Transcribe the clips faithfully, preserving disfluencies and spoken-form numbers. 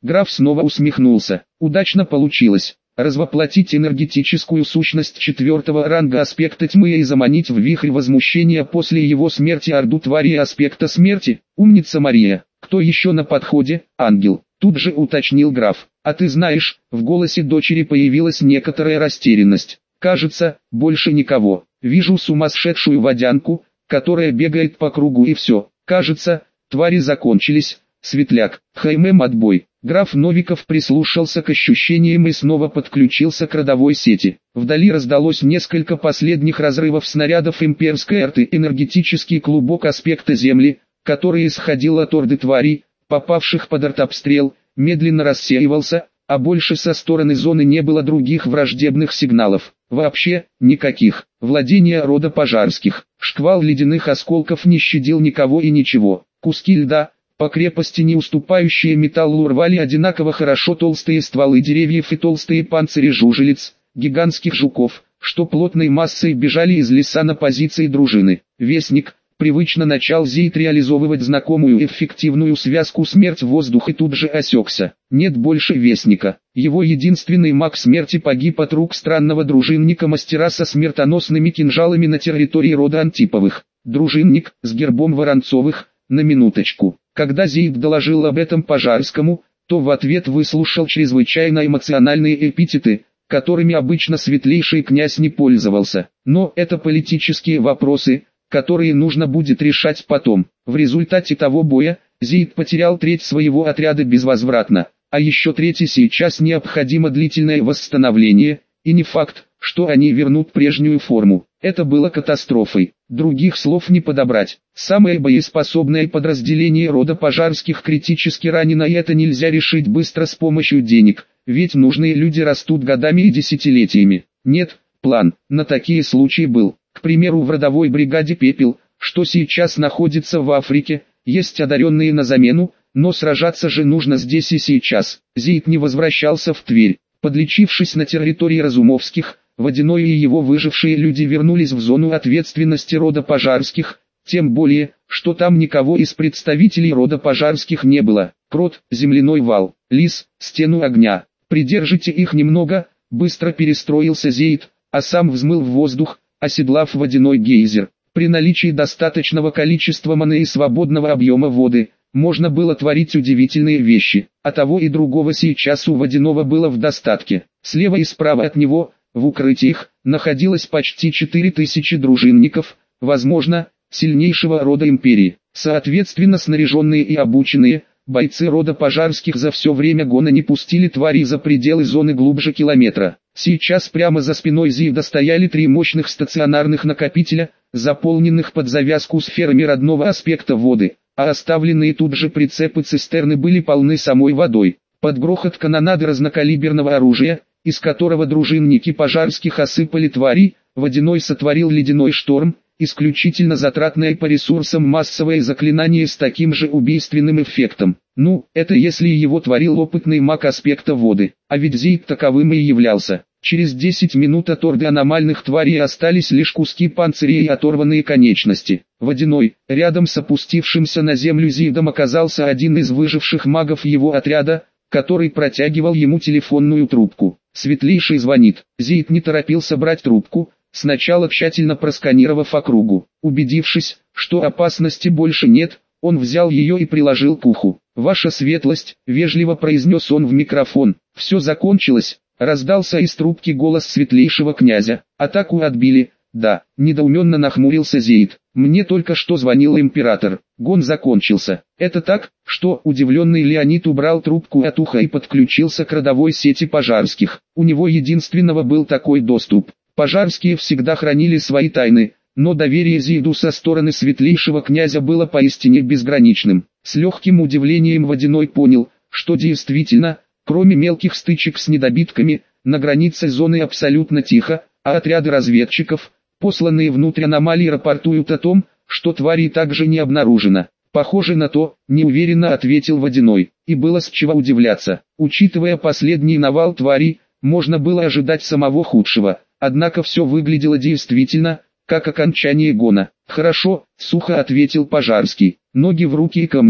Граф снова усмехнулся. Удачно получилось. Развоплотить энергетическую сущность четвертого ранга аспекта тьмы и заманить в вихрь возмущения после его смерти орду твари аспекта смерти. Умница Мария. Кто еще на подходе? Ангел. Тут же уточнил граф. А ты знаешь, в голосе дочери появилась некоторая растерянность. Кажется, больше никого. Вижу сумасшедшую водянку, которая бегает по кругу и все. Кажется, твари закончились. Светляк. Хаймем отбой. Граф Новиков прислушался к ощущениям и снова подключился к родовой сети. Вдали раздалось несколько последних разрывов снарядов имперской арты. Энергетический клубок аспекта Земли, который исходил от орды тварей, попавших под артобстрел, медленно рассеивался, а больше со стороны зоны не было других враждебных сигналов. Вообще, никаких. Владения рода Пожарских. Шквал ледяных осколков не щадил никого и ничего. Куски льда, по крепости не уступающие металлу, рвали одинаково хорошо толстые стволы деревьев и толстые панцири жужелиц, гигантских жуков, что плотной массой бежали из леса на позиции дружины. Вестник привычно начал Зейд реализовывать знакомую эффективную связку смерть-воздух и тут же осекся. Нет больше Вестника. Его единственный маг смерти погиб от рук странного дружинника-мастера со смертоносными кинжалами на территории рода Антиповых. Дружинник с гербом Воронцовых, на минуточку. Когда Зейд доложил об этом Пожарскому, то в ответ выслушал чрезвычайно эмоциональные эпитеты, которыми обычно светлейший князь не пользовался. Но это политические вопросы, которые нужно будет решать потом. В результате того боя, Зейд потерял треть своего отряда безвозвратно, а еще третий сейчас необходимо длительное восстановление, и не факт, что они вернут прежнюю форму. Это было катастрофой. Других слов не подобрать. Самое боеспособное подразделение рода Пожарских критически ранено, и это нельзя решить быстро с помощью денег, ведь нужные люди растут годами и десятилетиями. Нет, план на такие случаи был. К примеру, в родовой бригаде «Пепел», что сейчас находится в Африке, есть одаренные на замену, но сражаться же нужно здесь и сейчас. Зейд не возвращался в Тверь. Подлечившись на территории Разумовских, Водяной и его выжившие люди вернулись в зону ответственности рода Пожарских, тем более, что там никого из представителей рода Пожарских не было. Крот, земляной вал, лис, стену огня. Придержите их немного, быстро перестроился Зейд, а сам взмыл в воздух, оседлав водяной гейзер. При наличии достаточного количества маны и свободного объема воды, можно было творить удивительные вещи, а того и другого сейчас у водяного было в достатке. Слева и справа от него, в укрытиях, находилось почти четыре тысячи дружинников, возможно, сильнейшего рода империи. Соответственно, снаряженные и обученные, бойцы рода Пожарских за все время гона не пустили тварей за пределы зоны глубже километра. Сейчас прямо за спиной Зейда стояли три мощных стационарных накопителя, заполненных под завязку сферами родного аспекта воды, а оставленные тут же прицепы-цистерны были полны самой водой. Под грохот канонады разнокалиберного оружия, из которого дружинники Пожарских осыпали тварей, Водяной сотворил ледяной шторм, исключительно затратное по ресурсам массовое заклинание с таким же убийственным эффектом. Ну, это если его творил опытный маг аспекта воды, а ведь Зейд таковым и являлся. Через десять минут от орды аномальных тварей остались лишь куски панцирей и оторванные конечности. Водяной, рядом с опустившимся на землю Зейдом, оказался один из выживших магов его отряда, который протягивал ему телефонную трубку. Светлейший звонит. Зейд не торопился брать трубку, сначала тщательно просканировав округу. Убедившись, что опасности больше нет, он взял ее и приложил к уху. «Ваша светлость», — вежливо произнес он в микрофон. «Все закончилось», — раздался из трубки голос светлейшего князя. «Атаку отбили». «Да», — недоуменно нахмурился Зейд. «Мне только что звонил император. Гон закончился». «Это так?» Что удивленный Леонид убрал трубку от уха и подключился к родовой сети Пожарских. У него единственного был такой доступ. Пожарские всегда хранили свои тайны, но доверие Зейду со стороны светлейшего князя было поистине безграничным. С легким удивлением Водяной понял, что действительно, кроме мелких стычек с недобитками, на границе зоны абсолютно тихо, а отряды разведчиков, посланные внутрь аномалии, рапортуют о том, что тварей также не обнаружено. «Похоже на то», — неуверенно ответил Водяной, и было с чего удивляться. Учитывая последний навал тварей, можно было ожидать самого худшего, однако все выглядело действительно, как окончание гона. «Хорошо», — сухо ответил Пожарский, — «ноги в руки и ко мне».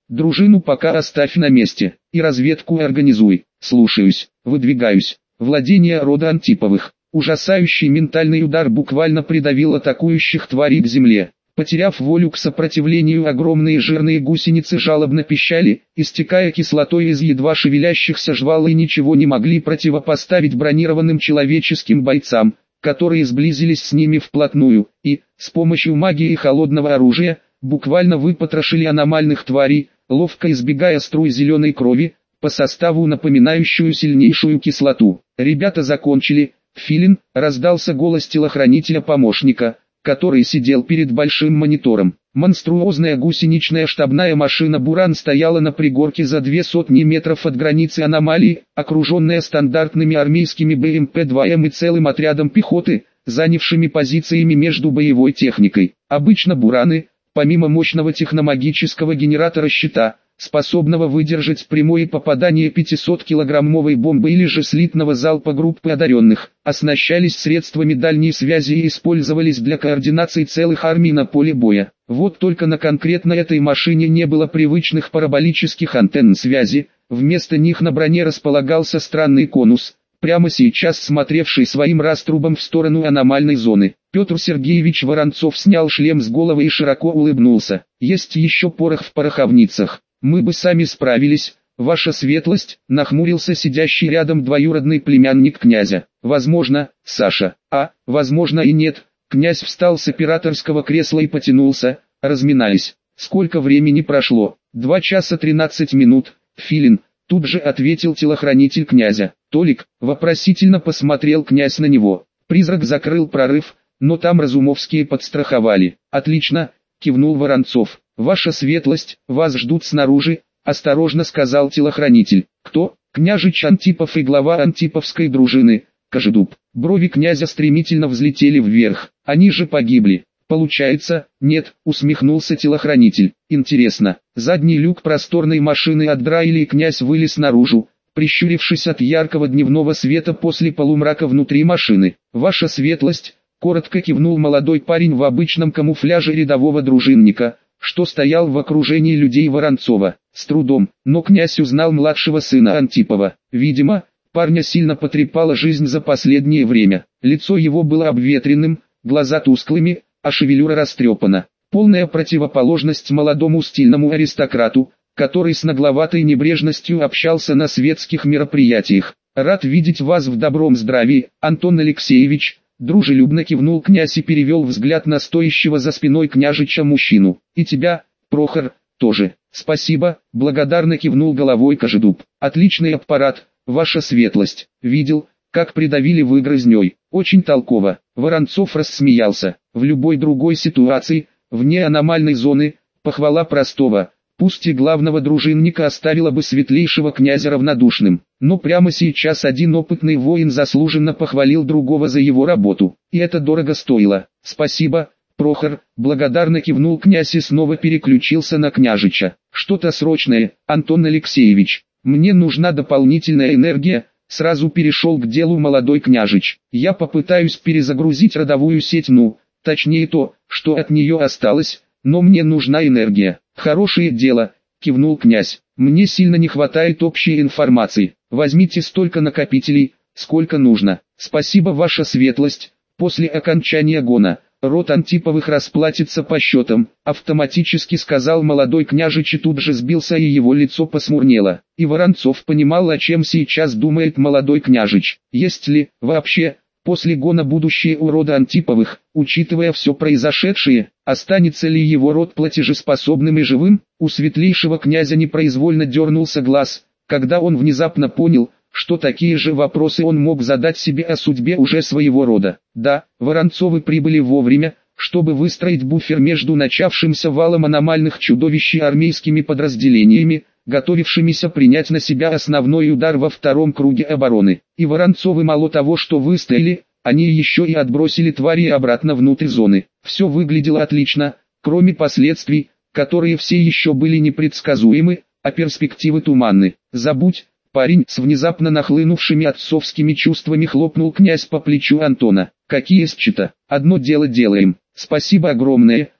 Дружину пока оставь на месте, и разведку организуй. Слушаюсь, выдвигаюсь. Владение рода Антиповых. Ужасающий ментальный удар буквально придавил атакующих тварей к земле. Потеряв волю к сопротивлению, огромные жирные гусеницы жалобно пищали, истекая кислотой из едва шевелящихся жвал, и ничего не могли противопоставить бронированным человеческим бойцам, которые сблизились с ними вплотную, и, с помощью магии и холодного оружия, буквально выпотрошили аномальных тварей, ловко избегая струй зеленой крови, по составу напоминающую сильнейшую кислоту. «Ребята закончили, Филин», — раздался голос телохранителя-помощника, который сидел перед большим монитором. Монструозная гусеничная штабная машина «Буран» стояла на пригорке за две сотни метров от границы аномалии, окруженная стандартными армейскими бэ эм пэ два эм и целым отрядом пехоты, занявшими позициями между боевой техникой. Обычно «Бураны», помимо мощного техномагического генератора щита, способного выдержать прямое попадание пятисоткилограммовой бомбы или же слитного залпа группы одаренных, оснащались средствами дальней связи и использовались для координации целых армий на поле боя. Вот только на конкретно этой машине не было привычных параболических антенн связи, вместо них на броне располагался странный конус, прямо сейчас смотревший своим раструбом в сторону аномальной зоны. Петр Сергеевич Воронцов снял шлем с головы и широко улыбнулся. «Есть еще порох в пороховницах. Мы бы сами справились, ваша светлость», — нахмурился сидящий рядом двоюродный племянник князя. «Возможно, Саша, а, возможно и нет». Князь встал с операторского кресла и потянулся, разминаясь. «Сколько времени прошло?» «Два часа тринадцать минут, Филин», — тут же ответил телохранитель князя. «Толик», — вопросительно посмотрел князь на него. «Призрак закрыл прорыв, но там Разумовские подстраховали». «Отлично», — кивнул Воронцов. «Ваша светлость, вас ждут снаружи», — осторожно сказал телохранитель. «Кто?» «Княжич Антипов и глава Антиповской дружины, Кожедуб». Брови князя стремительно взлетели вверх. «Они же погибли». «Получается, нет», — усмехнулся телохранитель. «Интересно». Задний люк просторной машины отдраили, и князь вылез наружу, прищурившись от яркого дневного света после полумрака внутри машины. «Ваша светлость», — коротко кивнул молодой парень в обычном камуфляже рядового дружинника, что стоял в окружении людей Воронцова. С трудом, но князь узнал младшего сына Антипова. Видимо, парня сильно потрепала жизнь за последнее время. Лицо его было обветренным, глаза тусклыми, а шевелюра растрепана. Полная противоположность молодому стильному аристократу, который с нагловатой небрежностью общался на светских мероприятиях. «Рад видеть вас в добром здравии, Антон Алексеевич», — дружелюбно кивнул князь и перевел взгляд на стоящего за спиной княжича мужчину. «И тебя, Прохор, тоже». «Спасибо», — благодарно кивнул головой Кожедуб. «Отличный аппарат, ваша светлость. Видел, как придавили вы грызней. Очень толково». Воронцов рассмеялся. В любой другой ситуации, вне аномальной зоны, похвала простого, пусть и главного дружинника, оставила бы светлейшего князя равнодушным. Но прямо сейчас один опытный воин заслуженно похвалил другого за его работу. И это дорого стоило. «Спасибо, Прохор», — благодарно кивнул князь и снова переключился на княжича. «Что-то срочное, Антон Алексеевич. Мне нужна дополнительная энергия», — сразу перешел к делу молодой княжич. «Я попытаюсь перезагрузить родовую сеть, ну, точнее то, что от нее осталось, но мне нужна энергия». «Хорошее дело», — кивнул князь. «Мне сильно не хватает общей информации. Возьмите столько накопителей, сколько нужно». «Спасибо, ваша светлость». После окончания гона род Антиповых расплатится по счетам, автоматически сказал молодой княжич, и тут же сбился, и его лицо посмурнело. И Воронцов понимал, о чем сейчас думает молодой княжич. Есть ли, вообще, после гона будущее у рода Антиповых, учитывая все произошедшее, останется ли его род платежеспособным и живым? У светлейшего князя непроизвольно дернулся глаз, когда он внезапно понял, что такие же вопросы он мог задать себе о судьбе уже своего рода. Да, Воронцовы прибыли вовремя, чтобы выстроить буфер между начавшимся валом аномальных чудовищ и армейскими подразделениями, готовившимися принять на себя основной удар во втором круге обороны. И Воронцовы мало того, что выстояли, они еще и отбросили твари обратно внутрь зоны. Все выглядело отлично, кроме последствий, которые все еще были непредсказуемы, а перспективы туманны. «Забудь, парень», — с внезапно нахлынувшими отцовскими чувствами хлопнул князь по плечу Антона. «Какие счета? Одно дело делаем. Спасибо огромное»,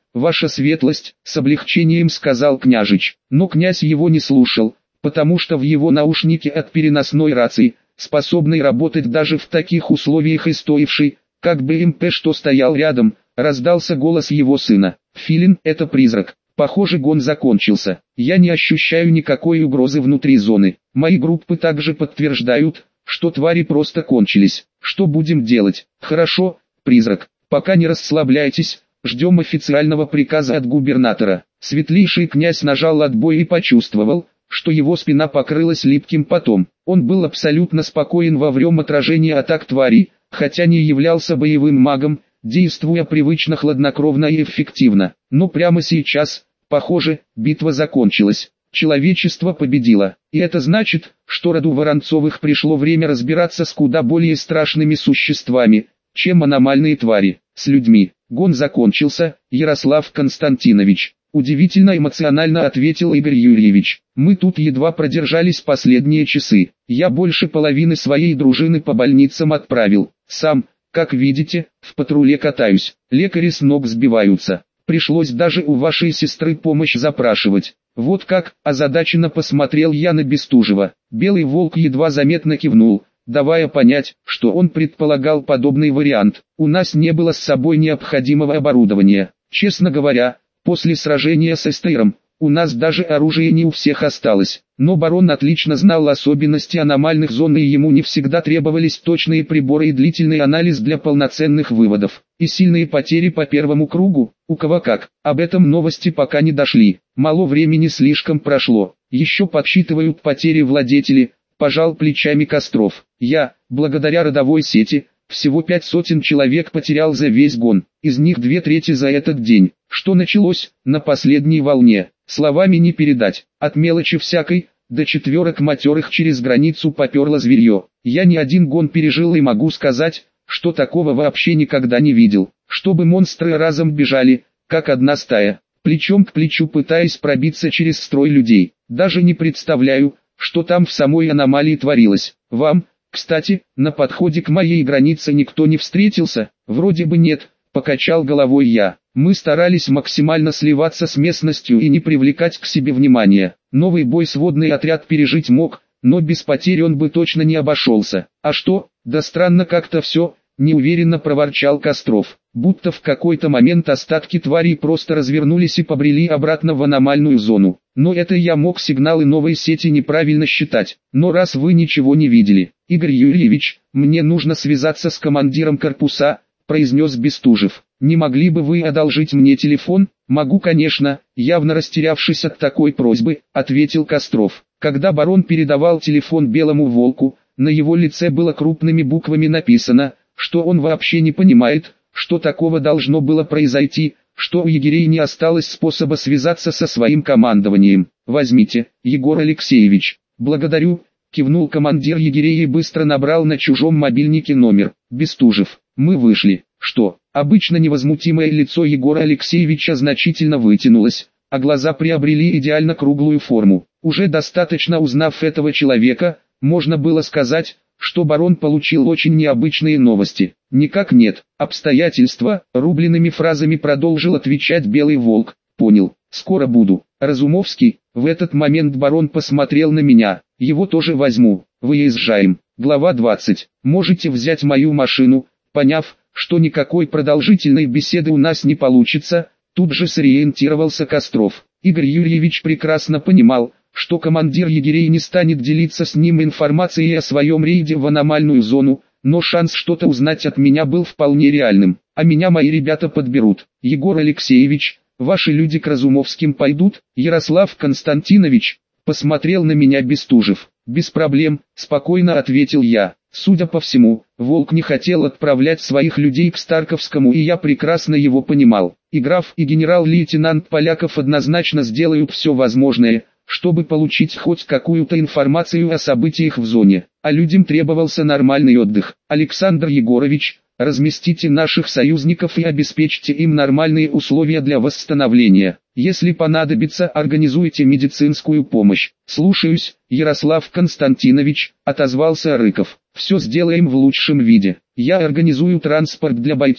ваша светлость, с облегчением сказал княжич. Но князь его не слушал, потому что в его наушнике от переносной рации, способной работать даже в таких условиях и стоившей, как бы эм пэ, что стоял рядом, раздался голос его сына. «Филин, это призрак. Похоже, гон закончился. Я не ощущаю никакой угрозы внутри зоны. Мои группы также подтверждают, что твари просто кончились. Что будем делать?» «Хорошо, призрак, пока не расслабляйтесь, ждем официального приказа от губернатора». Светлейший князь нажал отбой и почувствовал, что его спина покрылась липким потом. Он был абсолютно спокоен во время отражения атак тварей, хотя не являлся боевым магом, действуя привычно хладнокровно и эффективно. Но прямо сейчас, похоже, битва закончилась. Человечество победило. И это значит, что роду Воронцовых пришло время разбираться с куда более страшными существами, чем аномальные твари. С людьми. Гон закончился, Ярослав Константинович. Удивительно эмоционально ответил Игорь Юрьевич. Мы тут едва продержались последние часы. Я больше половины своей дружины по больницам отправил. Сам, как видите, в патруле катаюсь. Лекари с ног сбиваются. Пришлось даже у вашей сестры помощь запрашивать. Вот как, озадаченно посмотрел я на Бестужева. Белый волк едва заметно кивнул, давая понять, что он предполагал подобный вариант. У нас не было с собой необходимого оборудования. Честно говоря, после сражения с Эстейром, у нас даже оружие не у всех осталось. Но барон отлично знал особенности аномальных зон, и ему не всегда требовались точные приборы и длительный анализ для полноценных выводов. И сильные потери по первому кругу, у кого как. Об этом новости пока не дошли. Мало времени слишком прошло. Еще подсчитывают потери владетели, пожал плечами Костров. Я, благодаря родовой сети, всего пять сотен человек потерял за весь гон, из них две трети за этот день. Что началось, на последней волне, словами не передать. От мелочи всякой, до четверок матерых через границу поперло зверье. Я не один гон пережил и могу сказать, что такого вообще никогда не видел. Чтобы монстры разом бежали, как одна стая, плечом к плечу пытаясь пробиться через строй людей. Даже не представляю, что там в самой аномалии творилось. Вам, кстати, на подходе к моей границе никто не встретился? Вроде бы нет, покачал головой я. Мы старались максимально сливаться с местностью и не привлекать к себе внимания. Новый бой сводный отряд пережить мог, но без потерь он бы точно не обошелся. А что? Да странно как-то все, неуверенно проворчал Костров. Будто в какой-то момент остатки тварей просто развернулись и побрели обратно в аномальную зону. Но это я мог сигналы новой сети неправильно считать. Но раз вы ничего не видели, Игорь Юрьевич, мне нужно связаться с командиром корпуса, произнес Бестужев. Не могли бы вы одолжить мне телефон? Могу, конечно, явно растерявшись от такой просьбы, ответил Костров. Когда барон передавал телефон Белому Волку, на его лице было крупными буквами написано, что он вообще не понимает, что такого должно было произойти, что у егерей не осталось способа связаться со своим командованием. Возьмите, Егор Алексеевич. Благодарю, кивнул командир егерей и быстро набрал на чужом мобильнике номер. Бестужев, мы вышли. Что? Обычно невозмутимое лицо Егора Алексеевича значительно вытянулось, а глаза приобрели идеально круглую форму. Уже достаточно узнав этого человека, можно было сказать, что барон получил очень необычные новости. Никак нет, обстоятельства, рубленными фразами продолжил отвечать Белый Волк. Понял, скоро буду. Разумовский, в этот момент барон посмотрел на меня. Его тоже возьму. Выезжаем. Глава двадцать. Можете взять мою машину. Поняв, что никакой продолжительной беседы у нас не получится, тут же сориентировался Костров. Игорь Юрьевич прекрасно понимал, что командир егерей не станет делиться с ним информацией о своем рейде в аномальную зону, но шанс что-то узнать от меня был вполне реальным, а меня мои ребята подберут. Егор Алексеевич, ваши люди к Разумовским пойдут? Ярослав Константинович, посмотрел на меня Бестужев. Без проблем, спокойно ответил я. Судя по всему, Волк не хотел отправлять своих людей к Старковскому, и я прекрасно его понимал. И граф, и генерал-лейтенант Поляков однозначно сделают все возможное, чтобы получить хоть какую-то информацию о событиях в зоне. А людям требовался нормальный отдых. Александр Егорович, разместите наших союзников и обеспечьте им нормальные условия для восстановления. Если понадобится, организуйте медицинскую помощь. Слушаюсь, Ярослав Константинович, отозвался Рыков. Все сделаем в лучшем виде. Я организую транспорт для бойцов, и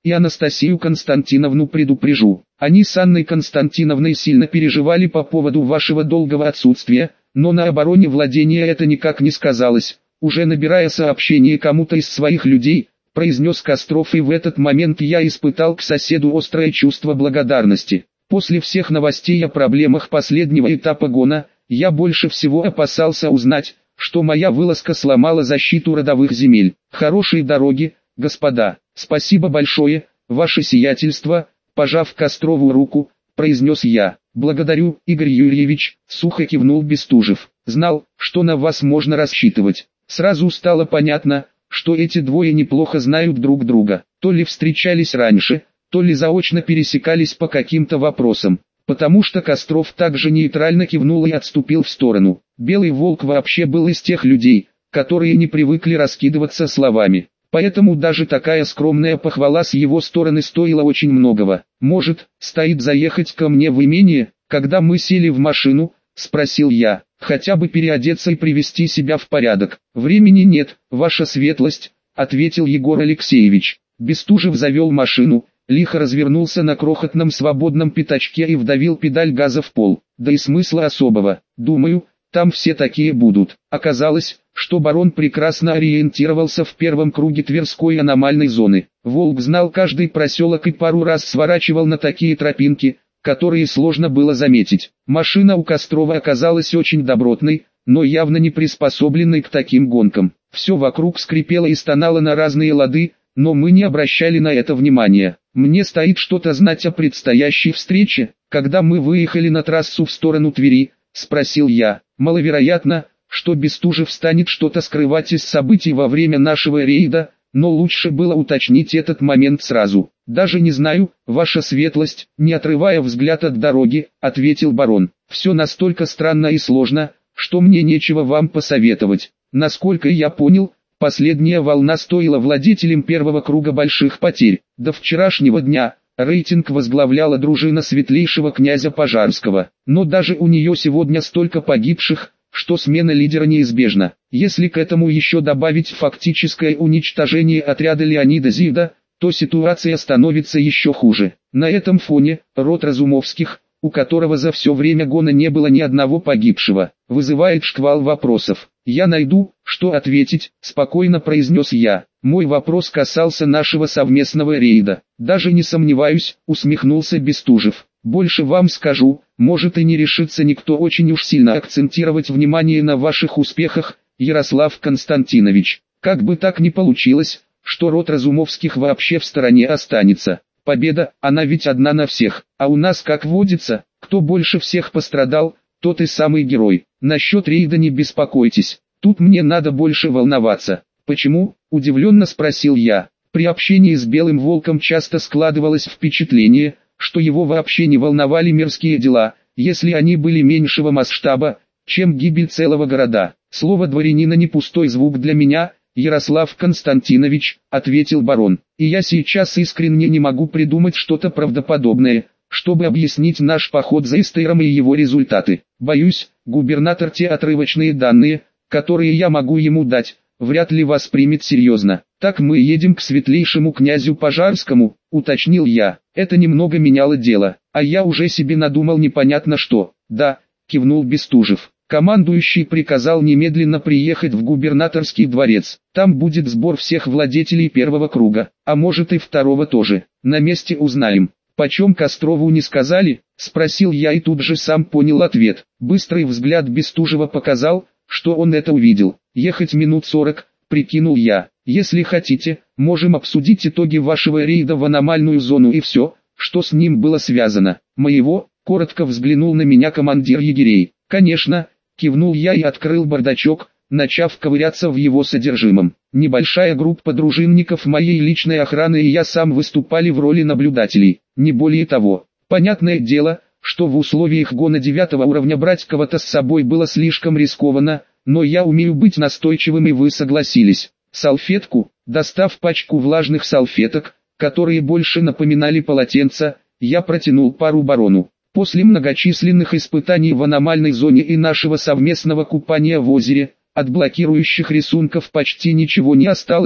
и Анастасию Константиновну предупрежу. Они с Анной Константиновной сильно переживали по поводу вашего долгого отсутствия, но на обороне владения это никак не сказалось. Уже набирая сообщение кому-то из своих людей, произнес Костров, и в этот момент я испытал к соседу острое чувство благодарности. После всех новостей о проблемах последнего этапа гона, я больше всего опасался узнать, что моя вылазка сломала защиту родовых земель. Хорошей дороги, господа. Спасибо большое, ваше сиятельство, пожав Кострову руку, произнес я. Благодарю, Игорь Юрьевич, сухо кивнул Бестужев. Знал, что на вас можно рассчитывать. Сразу стало понятно, что эти двое неплохо знают друг друга. То ли встречались раньше, то ли заочно пересекались по каким-то вопросам. Потому что Костров также нейтрально кивнул и отступил в сторону. Белый волк вообще был из тех людей, которые не привыкли раскидываться словами. Поэтому даже такая скромная похвала с его стороны стоила очень многого. «Может, стоит заехать ко мне в имение, когда мы сели в машину?» – спросил я. «Хотя бы переодеться и привести себя в порядок». «Времени нет, ваша светлость», – ответил Егор Алексеевич. Бестужев завел машину, лихо развернулся на крохотном свободном пятачке и вдавил педаль газа в пол. Да и смысла особого, думаю, там все такие будут. Оказалось, что барон прекрасно ориентировался в первом круге Тверской аномальной зоны. Волк знал каждый проселок и пару раз сворачивал на такие тропинки, которые сложно было заметить. Машина у Кострова оказалась очень добротной, но явно не приспособленной к таким гонкам. Все вокруг скрипело и стонало на разные лады, но мы не обращали на это внимания. Мне стоит что-то знать о предстоящей встрече. Когда мы выехали на трассу в сторону Твери, спросил я. Маловероятно, что Бестужев станет что-то скрывать из событий во время нашего рейда, но лучше было уточнить этот момент сразу. «Даже не знаю, ваша светлость», не отрывая взгляд от дороги, ответил барон. «Все настолько странно и сложно, что мне нечего вам посоветовать. Насколько я понял, последняя волна стоила владетелям первого круга больших потерь. До вчерашнего дня рейтинг возглавляла дружина светлейшего князя Пожарского, но даже у нее сегодня столько погибших, что смена лидера неизбежна. Если к этому еще добавить фактическое уничтожение отряда Леонида Зида, то ситуация становится еще хуже. На этом фоне род Разумовских, у которого за все время гона не было ни одного погибшего, вызывает шквал вопросов. «Я найду, что ответить», — спокойно произнес я. «Мой вопрос касался нашего совместного рейда». «Даже не сомневаюсь», — усмехнулся Бестужев. «Больше вам скажу, может и не решится никто очень уж сильно акцентировать внимание на ваших успехах, Ярослав Константинович. Как бы так ни получилось, что род Разумовских вообще в стороне останется. Победа, она ведь одна на всех, а у нас, как водится, кто больше всех пострадал, тот и самый герой. Насчет рейда не беспокойтесь, тут мне надо больше волноваться». «Почему?» – удивленно спросил я. При общении с Белым Волком часто складывалось впечатление, что его вообще не волновали мирские дела, если они были меньшего масштаба, чем гибель целого города. «Слово дворянина не пустой звук для меня, Ярослав Константинович», — ответил барон. «И я сейчас искренне не могу придумать что-то правдоподобное, чтобы объяснить наш поход за Эстейром и его результаты. Боюсь, губернатор те отрывочные данные, которые я могу ему дать, вряд ли воспримет серьезно». «Так мы едем к светлейшему князю Пожарскому», — уточнил я. Это немного меняло дело, а я уже себе надумал непонятно что. «Да», — кивнул Бестужев. «Командующий приказал немедленно приехать в губернаторский дворец. Там будет сбор всех владетелей первого круга, а может и второго тоже. На месте узнаем». «Почем Кострову не сказали?» — спросил я и тут же сам понял ответ. Быстрый взгляд Бестужева показал, что он это увидел. «Ехать минут сорок», — прикинул я. «Если хотите, можем обсудить итоги вашего рейда в аномальную зону и все, что с ним было связано». «Моего?» — коротко взглянул на меня командир егерей. «Конечно», — кивнул я и открыл бардачок, начав ковыряться в его содержимом. Небольшая группа дружинников моей личной охраны и я сам выступали в роли наблюдателей, не более того. Понятное дело, что в условиях гона девятого уровня брать кого-то с собой было слишком рискованно, но я умею быть настойчивым, и вы согласились. Салфетку, достав пачку влажных салфеток, которые больше напоминали полотенца, я протянул пару барону. После многочисленных испытаний в аномальной зоне и нашего совместного купания в озере, от блокирующих рисунков почти ничего не осталось,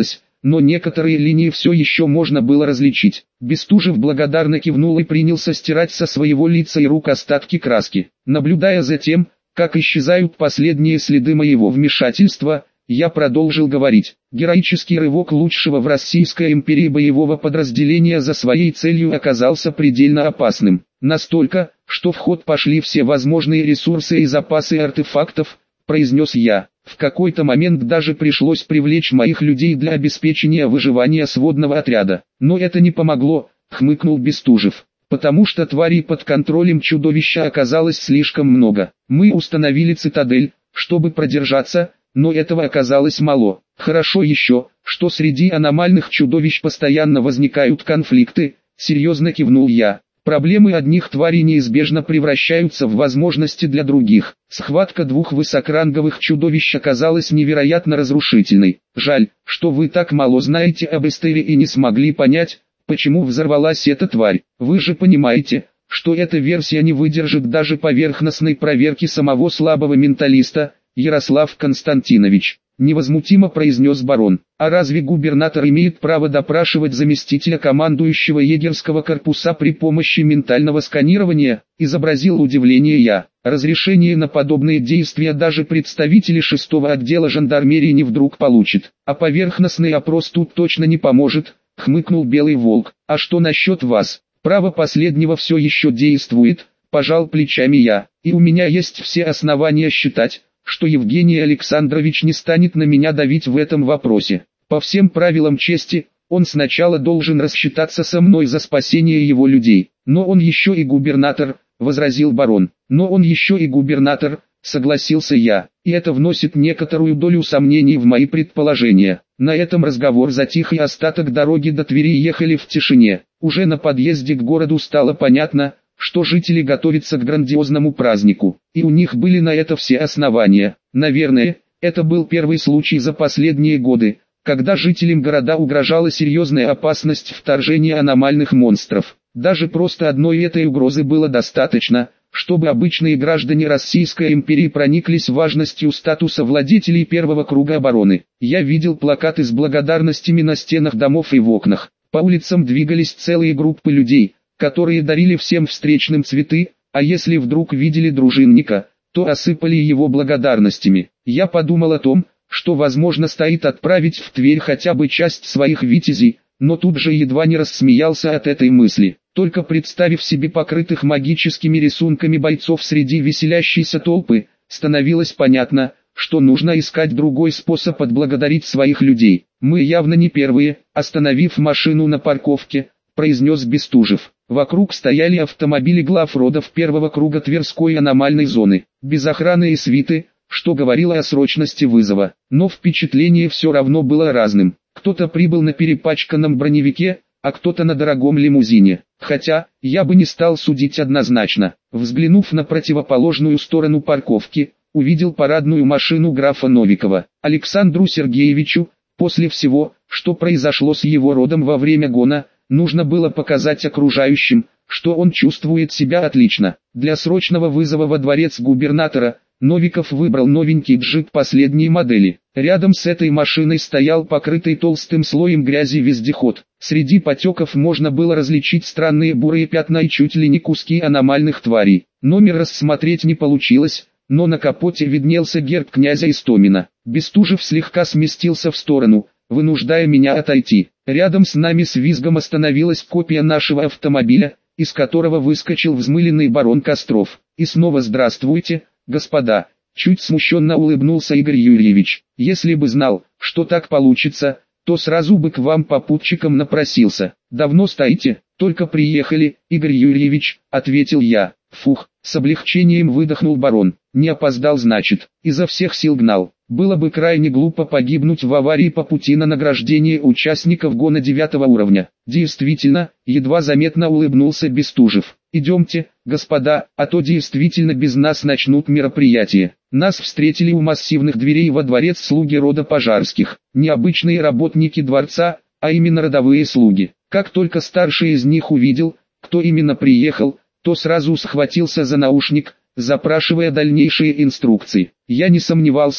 но некоторые линии все еще можно было различить. Бестужев благодарно кивнул и принялся стирать со своего лица и рук остатки краски. Наблюдая за тем, как исчезают последние следы моего вмешательства, я продолжил говорить. Героический рывок лучшего в Российской империи боевого подразделения за своей целью оказался предельно опасным. Настолько, что в ход пошли все возможные ресурсы и запасы артефактов, произнес я. В какой-то момент даже пришлось привлечь моих людей для обеспечения выживания сводного отряда. Но это не помогло, хмыкнул Бестужев. Потому что тварей под контролем чудовища оказалось слишком много. Мы установили цитадель, чтобы продержаться, но этого оказалось мало. Хорошо еще, что среди аномальных чудовищ постоянно возникают конфликты, серьезно кивнул я. Проблемы одних тварей неизбежно превращаются в возможности для других. Схватка двух высокоранговых чудовищ оказалась невероятно разрушительной. Жаль, что вы так мало знаете об Эстере и не смогли понять, почему взорвалась эта тварь. Вы же понимаете, что эта версия не выдержит даже поверхностной проверки самого слабого менталиста, Ярослав Константинович. Невозмутимо произнес барон. А разве губернатор имеет право допрашивать заместителя командующего егерского корпуса при помощи ментального сканирования? Изобразил удивление я. Разрешение на подобные действия даже представители шестого отдела жандармерии не вдруг получат. А поверхностный опрос тут точно не поможет, хмыкнул Белый Волк. А что насчет вас? Право последнего все еще действует, пожал плечами я. И у меня есть все основания считать, что Евгений Александрович не станет на меня давить в этом вопросе. По всем правилам чести, он сначала должен рассчитаться со мной за спасение его людей. Но он еще и губернатор, возразил барон. Но он еще и губернатор, согласился я. И это вносит некоторую долю сомнений в мои предположения. На этом разговор затих, и остаток дороги до Твери ехали в тишине. Уже на подъезде к городу стало понятно, что жители готовятся к грандиозному празднику, и у них были на это все основания. Наверное, это был первый случай за последние годы, когда жителям города угрожала серьезная опасность вторжения аномальных монстров. Даже просто одной этой угрозы было достаточно, чтобы обычные граждане Российской империи прониклись важностью статуса владетелей первого круга обороны. Я видел плакаты с благодарностями на стенах домов и в окнах. По улицам двигались целые группы людей, которые дарили всем встречным цветы, а если вдруг видели дружинника, то осыпали его благодарностями. Я подумал о том, что возможно стоит отправить в Тверь хотя бы часть своих витязей, но тут же едва не рассмеялся от этой мысли. Только представив себе покрытых магическими рисунками бойцов среди веселящейся толпы, становилось понятно, что нужно искать другой способ отблагодарить своих людей. Мы явно не первые, остановив машину на парковке, произнес Бестужев. Вокруг стояли автомобили глав родов первого круга Тверской аномальной зоны, без охраны и свиты, что говорило о срочности вызова. Но впечатление все равно было разным. Кто-то прибыл на перепачканном броневике, а кто-то на дорогом лимузине. Хотя, я бы не стал судить однозначно. Взглянув на противоположную сторону парковки, увидел парадную машину графа Новикова. Александру Сергеевичу, после всего, что произошло с его родом во время гона, нужно было показать окружающим, что он чувствует себя отлично. Для срочного вызова во дворец губернатора, Новиков выбрал новенький джип последней модели. Рядом с этой машиной стоял покрытый толстым слоем грязи вездеход. Среди потеков можно было различить странные бурые пятна и чуть ли не куски аномальных тварей. Номер рассмотреть не получилось, но на капоте виднелся герб князя Истомина. Бестужев слегка сместился в сторону, вынуждая меня отойти. Рядом с нами с визгом остановилась копия нашего автомобиля, из которого выскочил взмыленный барон Костров. И снова здравствуйте, господа, чуть смущенно улыбнулся Игорь Юрьевич. Если бы знал, что так получится, то сразу бы к вам попутчиком напросился. Давно стоите? Только приехали, Игорь Юрьевич, ответил я. Фух, с облегчением выдохнул барон. Не опоздал, значит, изо всех сил гнал. Было бы крайне глупо погибнуть в аварии по пути на награждение участников гона девятого уровня. Действительно, едва заметно улыбнулся Бестужев. Идемте, господа, а то действительно без нас начнут мероприятие. Нас встретили у массивных дверей во дворец слуги рода Пожарских. Не обычные работники дворца, а именно родовые слуги. Как только старший из них увидел, кто именно приехал, то сразу схватился за наушник, запрашивая дальнейшие инструкции. Я не сомневался,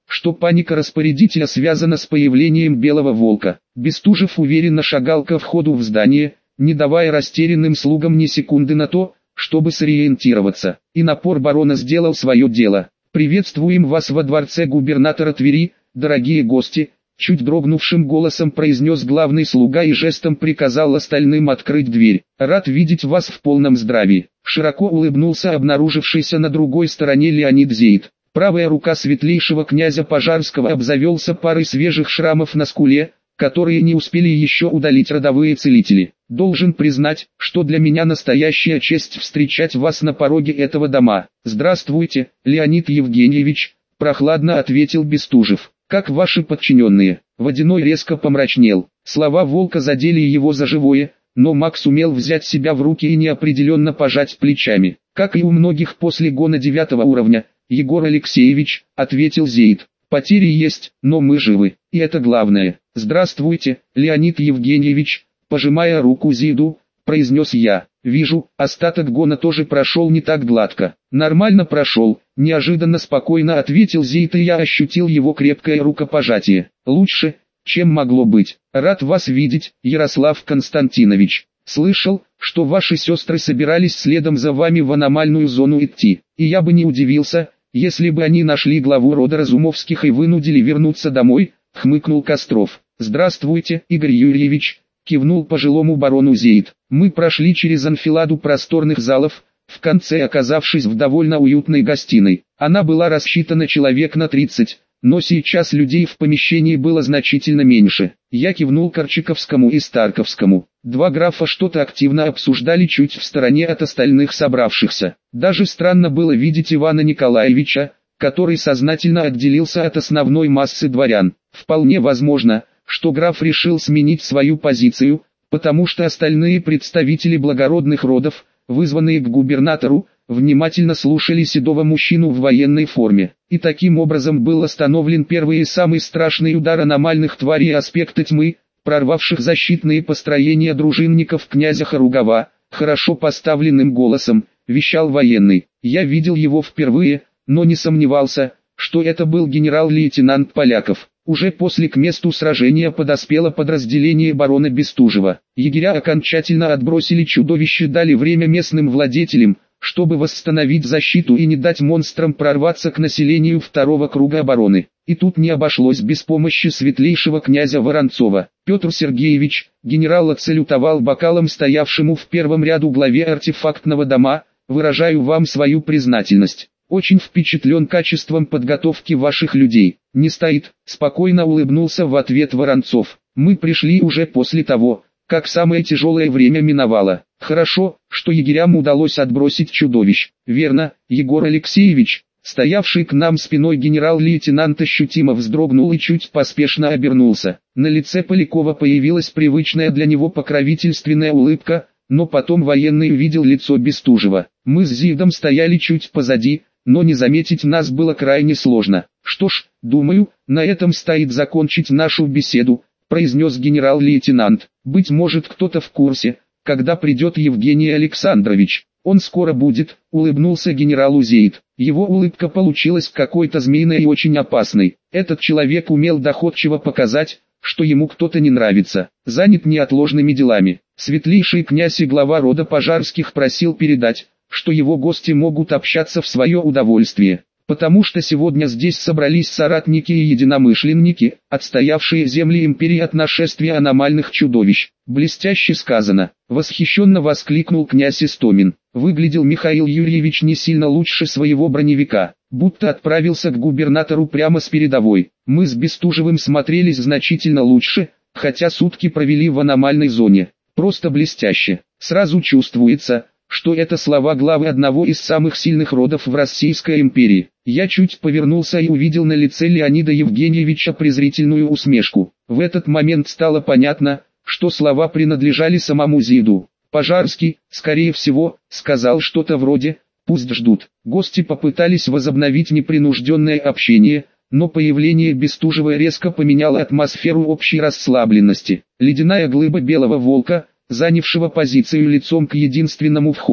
что паника распорядителя связана с появлением белого волка. Бестужев уверенно шагал ко входу в здание, не давая растерянным слугам ни секунды на то, чтобы сориентироваться. И напор барона сделал свое дело. «Приветствуем вас во дворце губернатора Твери, дорогие гости», чуть дрогнувшим голосом произнес главный слуга и жестом приказал остальным открыть дверь. «Рад видеть вас в полном здравии», широко улыбнулся обнаружившийся на другой стороне Леонид Зейд. Правая рука светлейшего князя Пожарского обзавелся парой свежих шрамов на скуле, которые не успели еще удалить родовые целители. «Должен признать, что для меня настоящая честь встречать вас на пороге этого дома». «Здравствуйте, Леонид Евгеньевич», прохладно ответил Бестужев. «Как ваши подчиненные?» Водяной резко помрачнел. Слова волка задели его за живое, но маг сумел взять себя в руки и неопределенно пожать плечами. «Как и у многих после гона девятого уровня, Егор Алексеевич», ответил Зейд. «Потери есть, но мы живы, и это главное». «Здравствуйте, Леонид Евгеньевич», пожимая руку Зейду, произнес я. «Вижу, остаток гона тоже прошел не так гладко». «Нормально прошел», неожиданно спокойно ответил Зейд, и я ощутил его крепкое рукопожатие. «Лучше, чем могло быть. Рад вас видеть, Ярослав Константинович. Слышал, что ваши сестры собирались следом за вами в аномальную зону идти, и я бы не удивился, если бы они нашли главу рода Разумовских и вынудили вернуться домой», хмыкнул Костров. «Здравствуйте, Игорь Юрьевич», кивнул пожилому барону Зейд. «Мы прошли через анфиладу просторных залов, в конце оказавшись в довольно уютной гостиной. Она была рассчитана человек на тридцать, но сейчас людей в помещении было значительно меньше». Я кивнул Корчаковскому и Старковскому. Два графа что-то активно обсуждали чуть в стороне от остальных собравшихся. Даже странно было видеть Ивана Николаевича, который сознательно отделился от основной массы дворян. Вполне возможно, что граф решил сменить свою позицию, потому что остальные представители благородных родов, вызванные к губернатору, внимательно слушали седого мужчину в военной форме. И таким образом был остановлен первый и самый страшный удар аномальных тварей аспекта тьмы, прорвавших защитные построения дружинников князя Харугава. Хорошо поставленным голосом вещал военный. Я видел его впервые, но не сомневался, что это был генерал-лейтенант Поляков. Уже после к месту сражения подоспело подразделение барона Бестужева. Егеря окончательно отбросили чудовище, дали время местным владетелям, чтобы восстановить защиту и не дать монстрам прорваться к населению второго круга обороны. И тут не обошлось без помощи светлейшего князя Воронцова. Петр Сергеевич, генерал отсалютовал бокалом стоявшему в первом ряду главе артефактного дома, выражаю вам свою признательность. Очень впечатлен качеством подготовки ваших людей. Не стоит, спокойно улыбнулся в ответ Воронцов. Мы пришли уже после того, как самое тяжелое время миновало. Хорошо, что егерям удалось отбросить чудовищ. Верно, Егор Алексеевич. Стоявший к нам спиной генерал-лейтенант ощутимо вздрогнул и чуть поспешно обернулся. На лице Полякова появилась привычная для него покровительственная улыбка, но потом военный увидел лицо Бестужева. Мы с Зидом стояли чуть позади, но не заметить нас было крайне сложно. «Что ж, думаю, на этом стоит закончить нашу беседу», произнес генерал-лейтенант. «Быть может, кто-то в курсе, когда придет Евгений Александрович». «Он скоро будет», улыбнулся генералу Зейд. Его улыбка получилась какой-то змеиной и очень опасной. Этот человек умел доходчиво показать, что ему кто-то не нравится, занят неотложными делами. Светлейший князь и глава рода Пожарских просил передать, что его гости могут общаться в свое удовольствие, потому что сегодня здесь собрались соратники и единомышленники, отстоявшие земли империи от нашествия аномальных чудовищ. «Блестяще сказано», — восхищенно воскликнул князь Истомин. Выглядел Михаил Юрьевич не сильно лучше своего броневика, будто отправился к губернатору прямо с передовой. Мы с Бестужевым смотрелись значительно лучше, хотя сутки провели в аномальной зоне. Просто блестяще. Сразу чувствуется, что это слова главы одного из самых сильных родов в Российской империи. Я чуть повернулся и увидел на лице Леонида Евгеньевича презрительную усмешку. В этот момент стало понятно, что слова принадлежали самому Зиду. Пожарский, скорее всего, сказал что-то вроде «пусть ждут». Гости попытались возобновить непринужденное общение, но появление Бестужева резко поменяло атмосферу общей расслабленности. Ледяная глыба белого волка, занявшего позицию лицом к единственному входу,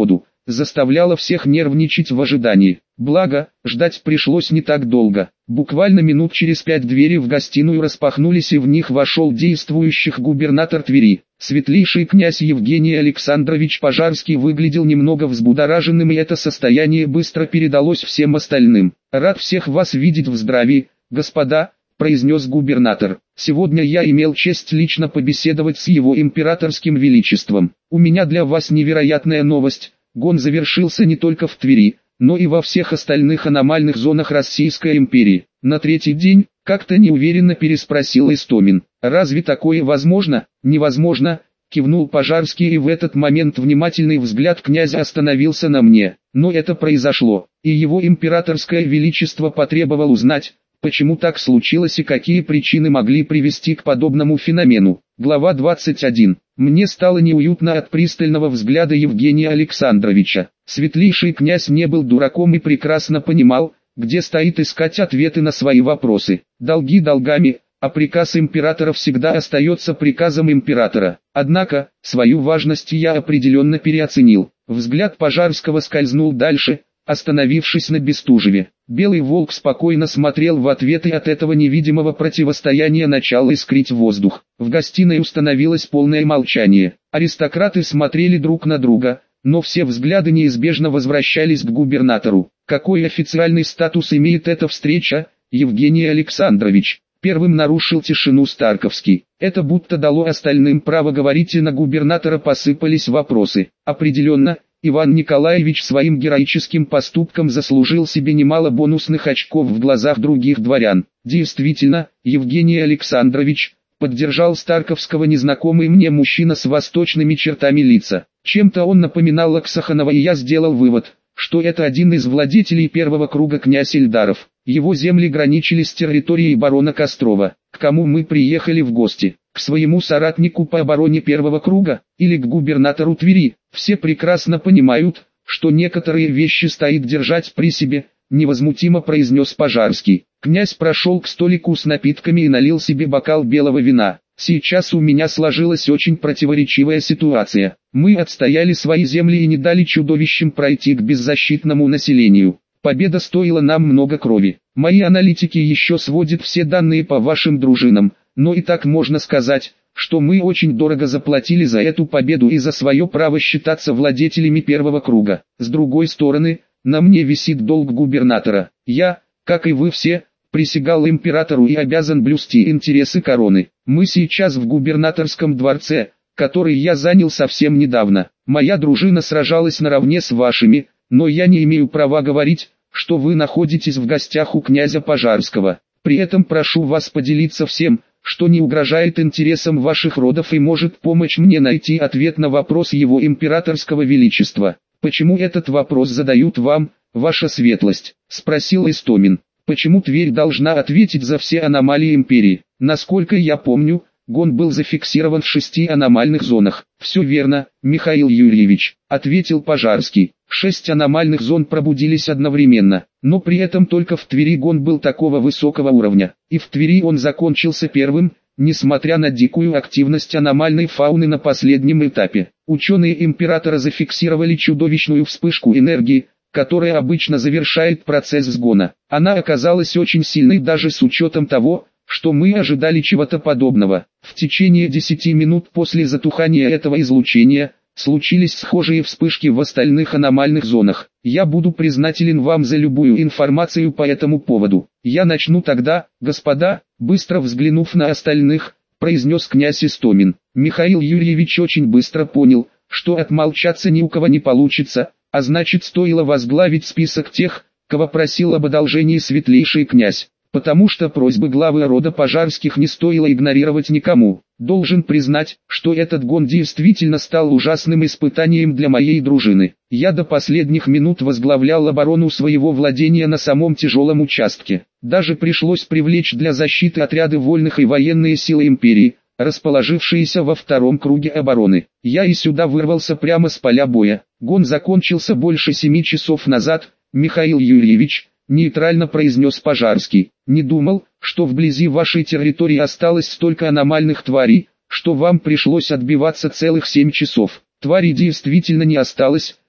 заставляло всех нервничать в ожидании. Благо, ждать пришлось не так долго. Буквально минут через пять двери в гостиную распахнулись, и в них вошел действующий губернатор Твери. Светлейший князь Евгений Александрович Пожарский выглядел немного взбудораженным, и это состояние быстро передалось всем остальным. «Рад всех вас видеть в здравии, господа», — произнес губернатор. «Сегодня я имел честь лично побеседовать с его императорским величеством. У меня для вас невероятная новость. Гон завершился не только в Твери, но и во всех остальных аномальных зонах Российской империи». На третий день, как-то неуверенно переспросил Истомин. «Разве такое возможно?» «Невозможно», — кивнул Пожарский, и в этот момент внимательный взгляд князя остановился на мне. «Но это произошло, и его императорское величество потребовал узнать, почему так случилось и какие причины могли привести к подобному феномену». Глава двадцать один. Мне стало неуютно от пристального взгляда Евгения Александровича. Светлейший князь не был дураком и прекрасно понимал, где стоит искать ответы на свои вопросы. Долги долгами, а приказ императора всегда остается приказом императора. Однако, свою важность я определенно переоценил. Взгляд Пожарского скользнул дальше, остановившись на Бестужеве. Белый волк спокойно смотрел в ответ, и от этого невидимого противостояния начало искрить воздух. В гостиной установилось полное молчание. Аристократы смотрели друг на друга, но все взгляды неизбежно возвращались к губернатору. «Какой официальный статус имеет эта встреча, Евгений Александрович?» Первым нарушил тишину Старковский. Это будто дало остальным право говорить, и на губернатора посыпались вопросы. Определенно, Иван Николаевич своим героическим поступком заслужил себе немало бонусных очков в глазах других дворян. Действительно, Евгений Александрович, поддержал Старковского незнакомый мне мужчина с восточными чертами лица. Чем-то он напоминал Аксаханова, и я сделал вывод, что это один из владетелей первого круга, князь Ильдаров. Его земли граничили с территорией барона Кострова. К кому мы приехали в гости? К своему соратнику по обороне первого круга, или к губернатору Твери? Все прекрасно понимают, что некоторые вещи стоит держать при себе, невозмутимо произнес Пожарский. Князь прошел к столику с напитками и налил себе бокал белого вина. Сейчас у меня сложилась очень противоречивая ситуация. Мы отстояли свои земли и не дали чудовищам пройти к беззащитному населению. Победа стоила нам много крови. Мои аналитики еще сводят все данные по вашим дружинам, но и так можно сказать, что мы очень дорого заплатили за эту победу и за свое право считаться владетелями первого круга. С другой стороны, на мне висит долг губернатора. Я, как и вы все, присягал императору и обязан блюсти интересы короны. Мы сейчас в губернаторском дворце, который я занял совсем недавно. Моя дружина сражалась наравне с вашими, но я не имею права говорить, что вы находитесь в гостях у князя Пожарского. При этом прошу вас поделиться всем, что не угрожает интересам ваших родов и может помочь мне найти ответ на вопрос его императорского величества. «Почему этот вопрос задают вам, ваша светлость?» – спросил Истомин. «Почему Тверь должна ответить за все аномалии империи? Насколько я помню, Гон был зафиксирован в шести аномальных зонах». «Все верно, Михаил Юрьевич», — ответил Пожарский. «Шесть аномальных зон пробудились одновременно, но при этом только в Твери Гон был такого высокого уровня, и в Твери он закончился первым, несмотря на дикую активность аномальной фауны на последнем этапе. Ученые императора зафиксировали чудовищную вспышку энергии, которая обычно завершает процесс сгона. Она оказалась очень сильной даже с учетом того, что мы ожидали чего-то подобного. В течение десяти минут после затухания этого излучения, случились схожие вспышки в остальных аномальных зонах. Я буду признателен вам за любую информацию по этому поводу. Я начну тогда, господа», быстро взглянув на остальных, произнес князь Истомин. Михаил Юрьевич очень быстро понял, что отмолчаться ни у кого не получится, а значит, стоило возглавить список тех, кого просил об одолжении светлейший князь. Потому что просьбы главы рода Пожарских не стоило игнорировать никому. Должен признать, что этот гон действительно стал ужасным испытанием для моей дружины. Я до последних минут возглавлял оборону своего владения на самом тяжелом участке. Даже пришлось привлечь для защиты отряды вольных и военные силы империи, расположившиеся во втором круге обороны. Я и сюда вырвался прямо с поля боя. Гон закончился больше семи часов назад, Михаил Юрьевич, нейтрально произнес Пожарский. Не думал, что вблизи вашей территории осталось столько аномальных тварей, что вам пришлось отбиваться целых семь часов. Тварей действительно не осталось,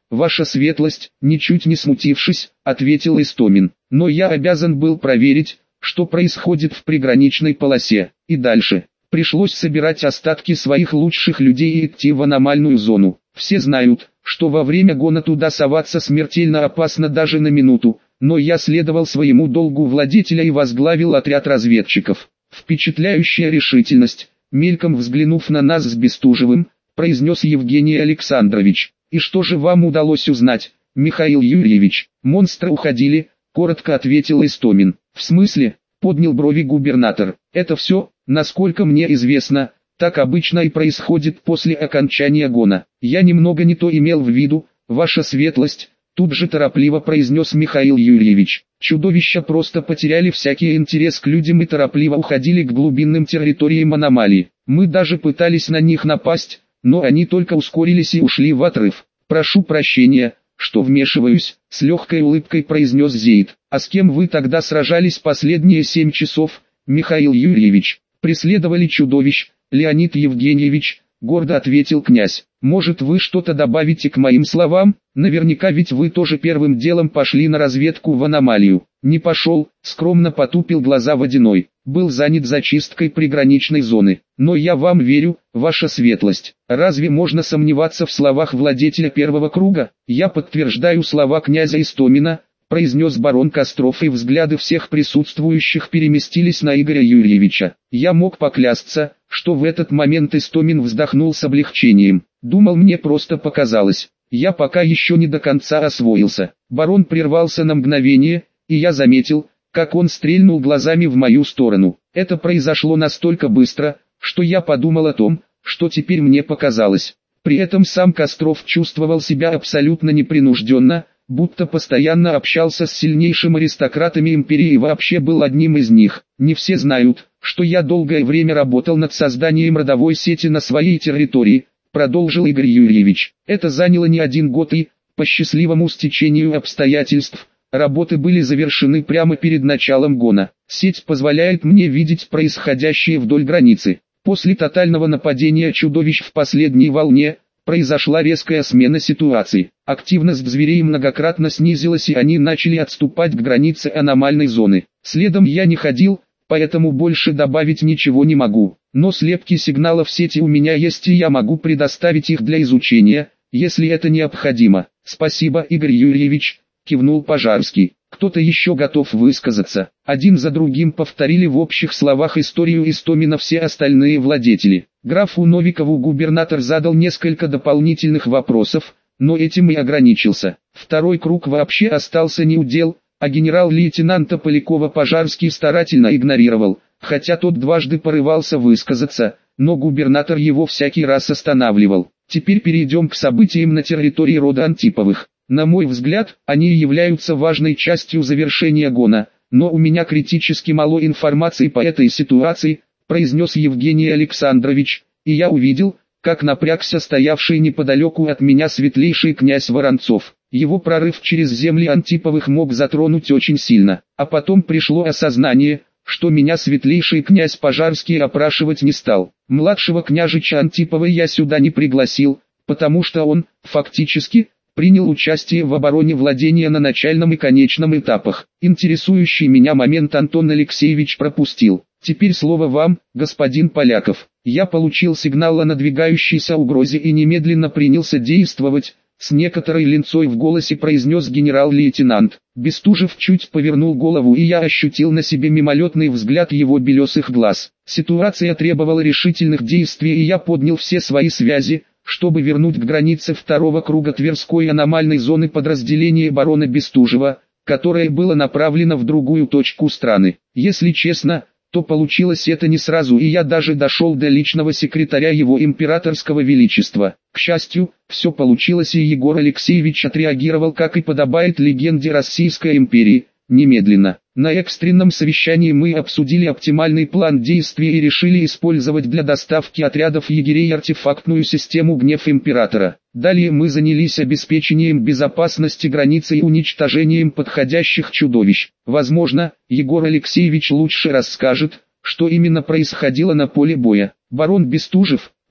ваша светлость, ничуть не смутившись, ответил Истомин. Но я обязан был проверить, что происходит в приграничной полосе, и дальше. Пришлось собирать остатки своих лучших людей и идти в аномальную зону. Все знают, что во время гона туда соваться смертельно опасно даже на минуту, но я следовал своему долгу владетеля и возглавил отряд разведчиков. Впечатляющая решительность, мельком взглянув на нас с Бестужевым, произнес Евгений Александрович. И что же вам удалось узнать, Михаил Юрьевич? Монстры уходили, коротко ответил Истомин. В смысле? Поднял брови губернатор. Это все, насколько мне известно, так обычно и происходит после окончания гона. Я немного не то имел в виду, ваша светлость, тут же торопливо произнес Михаил Юрьевич. Чудовища просто потеряли всякий интерес к людям и торопливо уходили к глубинным территориям аномалии. Мы даже пытались на них напасть, но они только ускорились и ушли в отрыв. Прошу прощения, что вмешиваюсь, с легкой улыбкой произнес Зейд. А с кем вы тогда сражались последние семь часов, Михаил Юрьевич? Преследовали чудовищ, Леонид Евгеньевич, гордо ответил князь. Может, вы что-то добавите к моим словам? Наверняка ведь вы тоже первым делом пошли на разведку в аномалию. Не пошел, скромно потупил глаза Водяной. Был занят зачисткой приграничной зоны. Но я вам верю, ваша светлость. Разве можно сомневаться в словах владетеля первого круга? Я подтверждаю слова князя Истомина, произнес барон Костров, и взгляды всех присутствующих переместились на Игоря Юрьевича. Я мог поклясться, что в этот момент Истомин вздохнул с облегчением. Думал, мне просто показалось. Я пока еще не до конца освоился. Барон прервался на мгновение, и я заметил, как он стрельнул глазами в мою сторону. Это произошло настолько быстро, что я подумал о том, что теперь мне показалось. При этом сам Костров чувствовал себя абсолютно непринужденно, будто постоянно общался с сильнейшими аристократами империи и вообще был одним из них. Не все знают, что я долгое время работал над созданием родовой сети на своей территории, продолжил Игорь Юрьевич. Это заняло не один год и, по счастливому стечению обстоятельств, работы были завершены прямо перед началом гона. Сеть позволяет мне видеть происходящее вдоль границы. После тотального нападения чудовищ в последней волне, произошла резкая смена ситуации. Активность зверей многократно снизилась, и они начали отступать к границе аномальной зоны. Следом я не ходил, поэтому больше добавить ничего не могу. Но слепки сигналов сети у меня есть, и я могу предоставить их для изучения, если это необходимо. Спасибо, Игорь Юрьевич, кивнул Пожарский. Кто-то еще готов высказаться. Один за другим повторили в общих словах историю Истомина все остальные владетели. Графу Новикову губернатор задал несколько дополнительных вопросов, но этим и ограничился. Второй круг вообще остался неудел, а генерал-лейтенанта Полякова Пожарский старательно игнорировал, хотя тот дважды порывался высказаться, но губернатор его всякий раз останавливал. Теперь перейдем к событиям на территории рода Антиповых. На мой взгляд, они являются важной частью завершения гона, но у меня критически мало информации по этой ситуации, произнес Евгений Александрович, и я увидел, как напрягся стоявший неподалеку от меня светлейший князь Воронцов. Его прорыв через земли Антиповых мог затронуть очень сильно, а потом пришло осознание, что меня светлейший князь Пожарский опрашивать не стал. Младшего княжича Антипова я сюда не пригласил, потому что он, фактически, принял участие в обороне владения на начальном и конечном этапах. Интересующий меня момент Антон Алексеевич пропустил. Теперь слово вам, господин Поляков. Я получил сигнал о надвигающейся угрозе и немедленно принялся действовать, с некоторой линцой в голосе произнес генерал-лейтенант. Бестужев чуть повернул голову, и я ощутил на себе мимолетный взгляд его белесых глаз. Ситуация требовала решительных действий, и я поднял все свои связи, чтобы вернуть к границе второго круга Тверской аномальной зоны подразделение барона Бестужева, которое было направлено в другую точку страны. Если честно, то получилось это не сразу, и я даже дошел до личного секретаря его императорского величества. К счастью, все получилось, и Егор Алексеевич отреагировал, как и подобает легенде Российской империи, немедленно. На экстренном совещании мы обсудили оптимальный план действий и решили использовать для доставки отрядов егерей артефактную систему «Гнев Императора». Далее мы занялись обеспечением безопасности границы и уничтожением подходящих чудовищ. Возможно, Егор Алексеевич лучше расскажет, что именно происходило на поле боя. Барон Бестужев,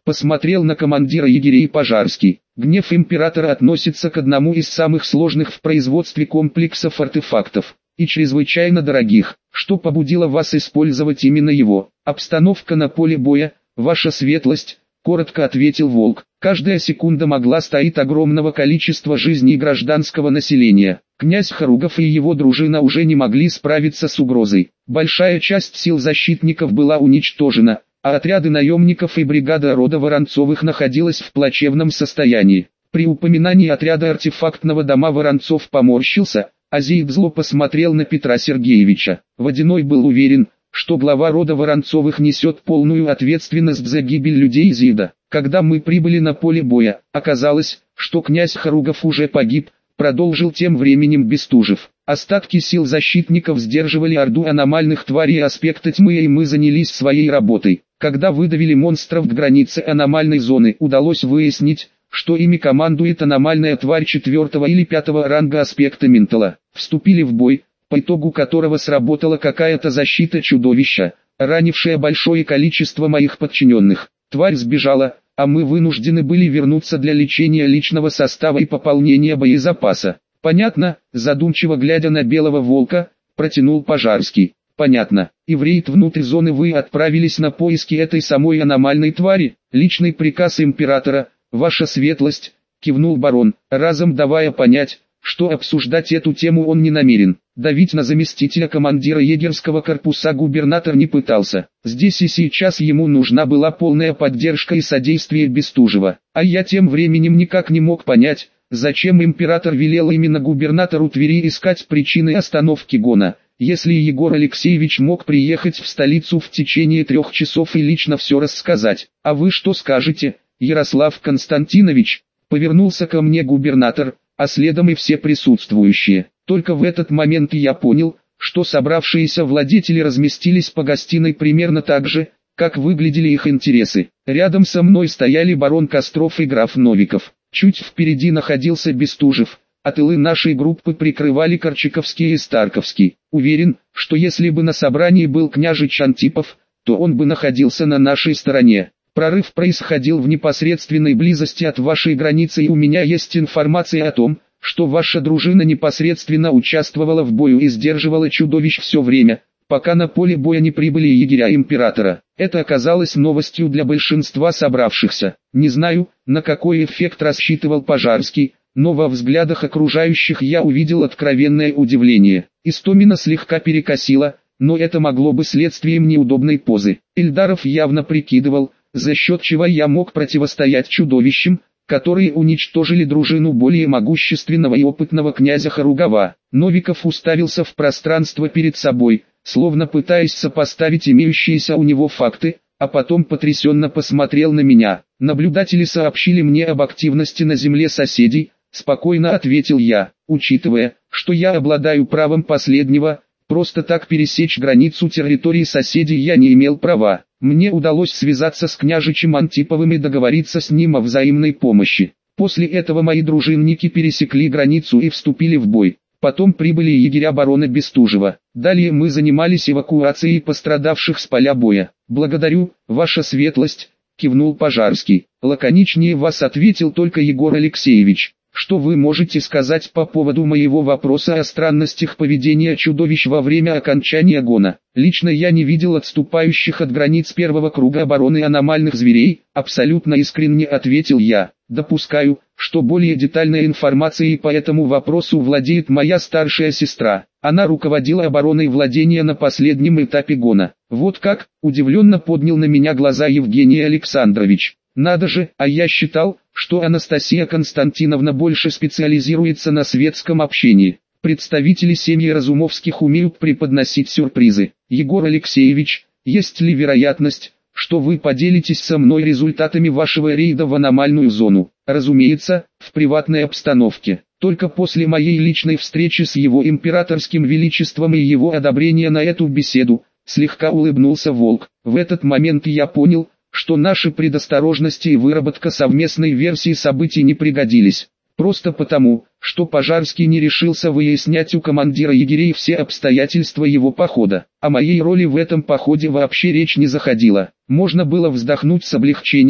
Посмотрел на командира егерей Пожарский. Гнев императора относится к одному из самых сложных в производстве комплексов артефактов, и чрезвычайно дорогих. Что побудило вас использовать именно его? Обстановка на поле боя, ваша светлость, коротко ответил Волк. Каждая секунда могла стоить огромного количества жизней гражданского населения. Князь Харугов и его дружина уже не могли справиться с угрозой. Большая часть сил защитников была уничтожена, а отряды наемников и бригада рода Воронцовых находилась в плачевном состоянии. При упоминании отряда артефактного дома Воронцов поморщился, а Зиид зло посмотрел на Петра Сергеевича. Водяной был уверен, что глава рода Воронцовых несет полную ответственность за гибель людей Зиида. Когда мы прибыли на поле боя, оказалось, что князь Харугов уже погиб, продолжил тем временем Бестужев. Остатки сил защитников сдерживали орду аномальных тварей аспекта тьмы, и мы занялись своей работой. Когда выдавили монстров к границе аномальной зоны, удалось выяснить, что ими командует аномальная тварь четвертого или пятого ранга аспекта ментала. Вступили в бой, по итогу которого сработала какая-то защита чудовища, ранившая большое количество моих подчиненных. Тварь сбежала, а мы вынуждены были вернуться для лечения личного состава и пополнения боезапаса. Понятно, задумчиво глядя на Белого Волка, протянул Пожарский. Понятно. И в рейд внутрь зоны вы отправились на поиски этой самой аномальной твари? Личный приказ императора, ваша светлость, кивнул барон, разом давая понять, что обсуждать эту тему он не намерен. Давить на заместителя командира егерского корпуса губернатор не пытался. Здесь и сейчас ему нужна была полная поддержка и содействие Бестужева. А я тем временем никак не мог понять, зачем император велел именно губернатору Твери искать причины остановки гона, если Егор Алексеевич мог приехать в столицу в течение трех часов и лично все рассказать. А вы что скажете, Ярослав Константинович? Повернулся ко мне губернатор, а следом и все присутствующие. Только в этот момент я понял, что собравшиеся владетели разместились по гостиной примерно так же, как выглядели их интересы. Рядом со мной стояли барон Костров и граф Новиков. Чуть впереди находился Бестужев, а тылы нашей группы прикрывали Корчаковский и Старковский. Уверен, что если бы на собрании был княжич Антипов, то он бы находился на нашей стороне. Прорыв происходил в непосредственной близости от вашей границы, и у меня есть информация о том, что ваша дружина непосредственно участвовала в бою и сдерживала чудовищ все время, пока на поле боя не прибыли егеря императора. Это оказалось новостью для большинства собравшихся. Не знаю, на какой эффект рассчитывал Пожарский, но во взглядах окружающих я увидел откровенное удивление. Истомина слегка перекосила, но это могло быть следствием неудобной позы. Ильдаров явно прикидывал, за счет чего я мог противостоять чудовищам, которые уничтожили дружину более могущественного и опытного князя Харугова. Новиков уставился в пространство перед собой, словно пытаясь сопоставить имеющиеся у него факты, а потом потрясенно посмотрел на меня. Наблюдатели сообщили мне об активности на земле соседей, спокойно ответил я, учитывая, что я обладаю правом последнего, просто так пересечь границу территории соседей я не имел права. Мне удалось связаться с княжичем Антиповым и договориться с ним о взаимной помощи. После этого мои дружинники пересекли границу и вступили в бой. Потом прибыли егеря барона Бестужева. Далее мы занимались эвакуацией пострадавших с поля боя. «Благодарю, ваша светлость», — кивнул Пожарский. Лаконичнее вас ответил только Егор Алексеевич. Что вы можете сказать по поводу моего вопроса о странностях поведения чудовищ во время окончания гона? Лично я не видел отступающих от границ первого круга обороны аномальных зверей, абсолютно искренне ответил я. Допускаю, что более детальной информацией по этому вопросу владеет моя старшая сестра. Она руководила обороной владения на последнем этапе гона. Вот как, удивленно поднял на меня глаза Евгений Александрович. Надо же, а я считал, что Анастасия Константиновна больше специализируется на светском общении. Представители семьи Разумовских умеют преподносить сюрпризы. Егор Алексеевич, есть ли вероятность, что вы поделитесь со мной результатами вашего рейда в аномальную зону? Разумеется, в приватной обстановке. Только после моей личной встречи с его императорским величеством и его одобрения на эту беседу, слегка улыбнулся Волк. В этот момент я понял, что наши предосторожности и выработка совместной версии событий не пригодились. Просто потому, что Пожарский не решился выяснять у командира егерей все обстоятельства его похода. О моей роли в этом походе вообще речь не заходила. Можно было вздохнуть с облегчением,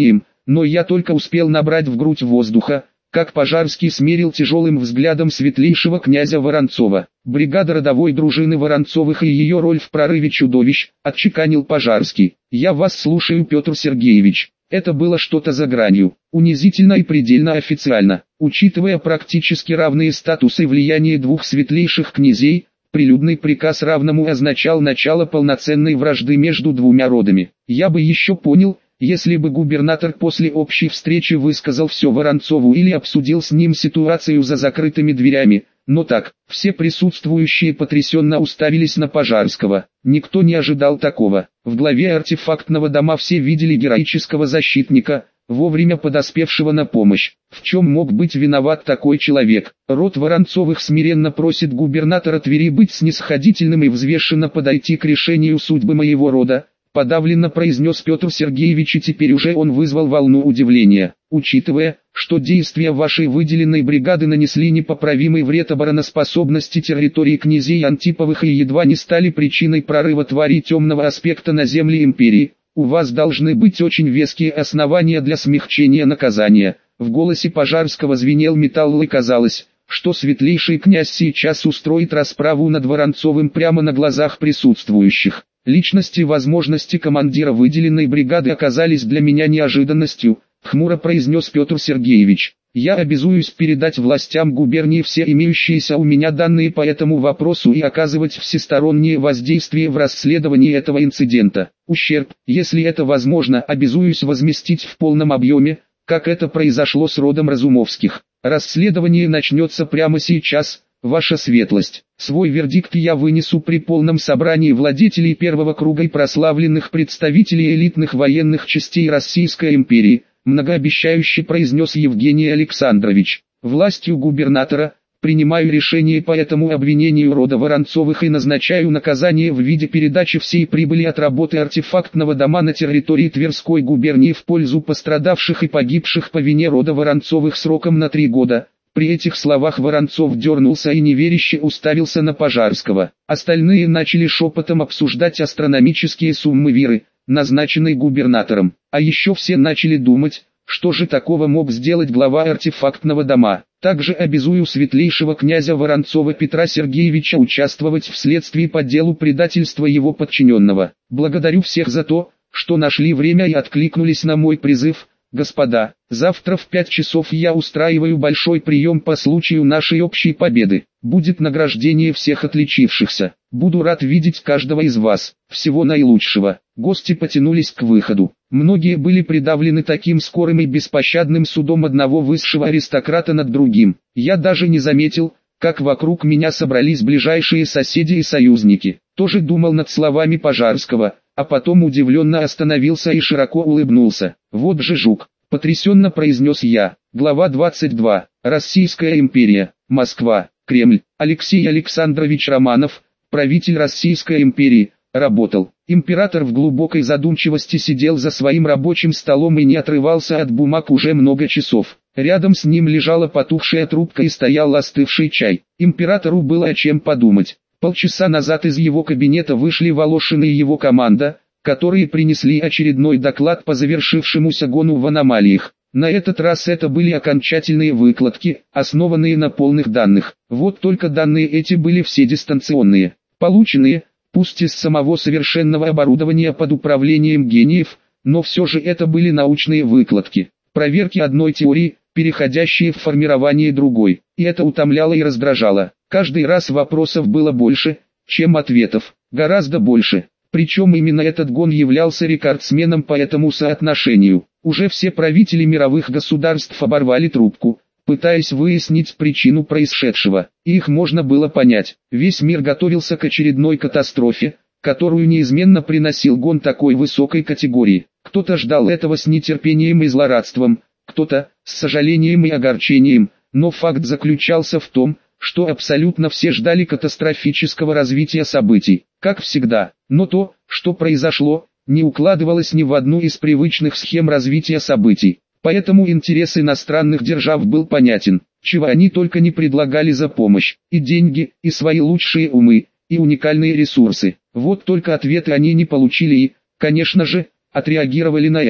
но я только успел набрать в грудь воздуха, как Пожарский смерил тяжелым взглядом светлейшего князя Воронцова. «Бригада родовой дружины Воронцовых и ее роль в прорыве чудовищ», — отчеканил Пожарский. «Я вас слушаю, Петр Сергеевич». Это было что-то за гранью, унизительно и предельно официально. Учитывая практически равные статусы и влияние двух светлейших князей, прилюдный приказ равному означал начало полноценной вражды между двумя родами. Я бы еще понял, если бы губернатор после общей встречи высказал все Воронцову или обсудил с ним ситуацию за закрытыми дверями, но так, все присутствующие потрясенно уставились на Пожарского. Никто не ожидал такого. В главе артефактного дома все видели героического защитника, вовремя подоспевшего на помощь. В чем мог быть виноват такой человек? Род Воронцовых смиренно просит губернатора Твери быть снисходительным и взвешенно подойти к решению судьбы моего рода, подавленно произнес Петр Сергеевич, и теперь уже он вызвал волну удивления. Учитывая, что действия вашей выделенной бригады нанесли непоправимый вред обороноспособности территории князей Антиповых и едва не стали причиной прорыва тварей темного аспекта на земли империи, у вас должны быть очень веские основания для смягчения наказания. В голосе Пожарского звенел металл, и казалось, что светлейший князь сейчас устроит расправу над Воронцовым прямо на глазах присутствующих. Личность и возможности командира выделенной бригады оказались для меня неожиданностью, хмуро произнес Петр Сергеевич. Я обязуюсь передать властям губернии все имеющиеся у меня данные по этому вопросу и оказывать всестороннее воздействие в расследовании этого инцидента. Ущерб, если это возможно, обязуюсь возместить в полном объеме, как это произошло с родом Разумовских. Расследование начнется прямо сейчас, ваша светлость. Свой вердикт я вынесу при полном собрании владетелей первого круга и прославленных представителей элитных военных частей Российской империи, многообещающе произнес Евгений Александрович. Властью губернатора принимаю решение по этому обвинению рода Воронцовых и назначаю наказание в виде передачи всей прибыли от работы артефактного дома на территории Тверской губернии в пользу пострадавших и погибших по вине рода Воронцовых сроком на три года. При этих словах Воронцов дернулся и неверяще уставился на Пожарского. Остальные начали шепотом обсуждать астрономические суммы виры, назначенной губернатором. А еще все начали думать, что же такого мог сделать глава артефактного дома. Также обязую светлейшего князя Воронцова Петра Сергеевича участвовать в следствии по делу предательства его подчиненного. Благодарю всех за то, что нашли время и откликнулись на мой призыв. Господа, завтра в пять часов я устраиваю большой прием по случаю нашей общей победы. Будет награждение всех отличившихся. Буду рад видеть каждого из вас. Всего наилучшего. Гости потянулись к выходу. Многие были придавлены таким скорым и беспощадным судом одного высшего аристократа над другим. Я даже не заметил, как вокруг меня собрались ближайшие соседи и союзники. Тоже думал над словами Пожарского, а потом удивленно остановился и широко улыбнулся. «Вот же жук!» — потрясенно произнес я. Глава двадцать два. Российская империя. Москва. Кремль. Алексей Александрович Романов, правитель Российской империи, работал. Император в глубокой задумчивости сидел за своим рабочим столом и не отрывался от бумаг уже много часов. Рядом с ним лежала потухшая трубка и стоял остывший чай. Императору было о чем подумать. Полчаса назад из его кабинета вышли Волошин и его команда, которые принесли очередной доклад по завершившемуся гону в аномалиях. На этот раз это были окончательные выкладки, основанные на полных данных. Вот только данные эти были все дистанционные. Полученные, пусть из самого совершенного оборудования под управлением гениев, но все же это были научные выкладки. Проверки одной теории, переходящие в формирование другой. И это утомляло и раздражало. Каждый раз вопросов было больше, чем ответов. Гораздо больше. Причем именно этот гон являлся рекордсменом по этому соотношению. Уже все правители мировых государств оборвали трубку, пытаясь выяснить причину происшедшего. И их можно было понять. Весь мир готовился к очередной катастрофе, которую неизменно приносил гон такой высокой категории. Кто-то ждал этого с нетерпением и злорадством, кто-то с сожалением и огорчением, но факт заключался в том, что абсолютно все ждали катастрофического развития событий, как всегда. Но то, что произошло, не укладывалось ни в одну из привычных схем развития событий. Поэтому интерес иностранных держав был понятен, чего они только не предлагали за помощь, и деньги, и свои лучшие умы, и уникальные ресурсы. Вот только ответы они не получили и, конечно же, отреагировали на это.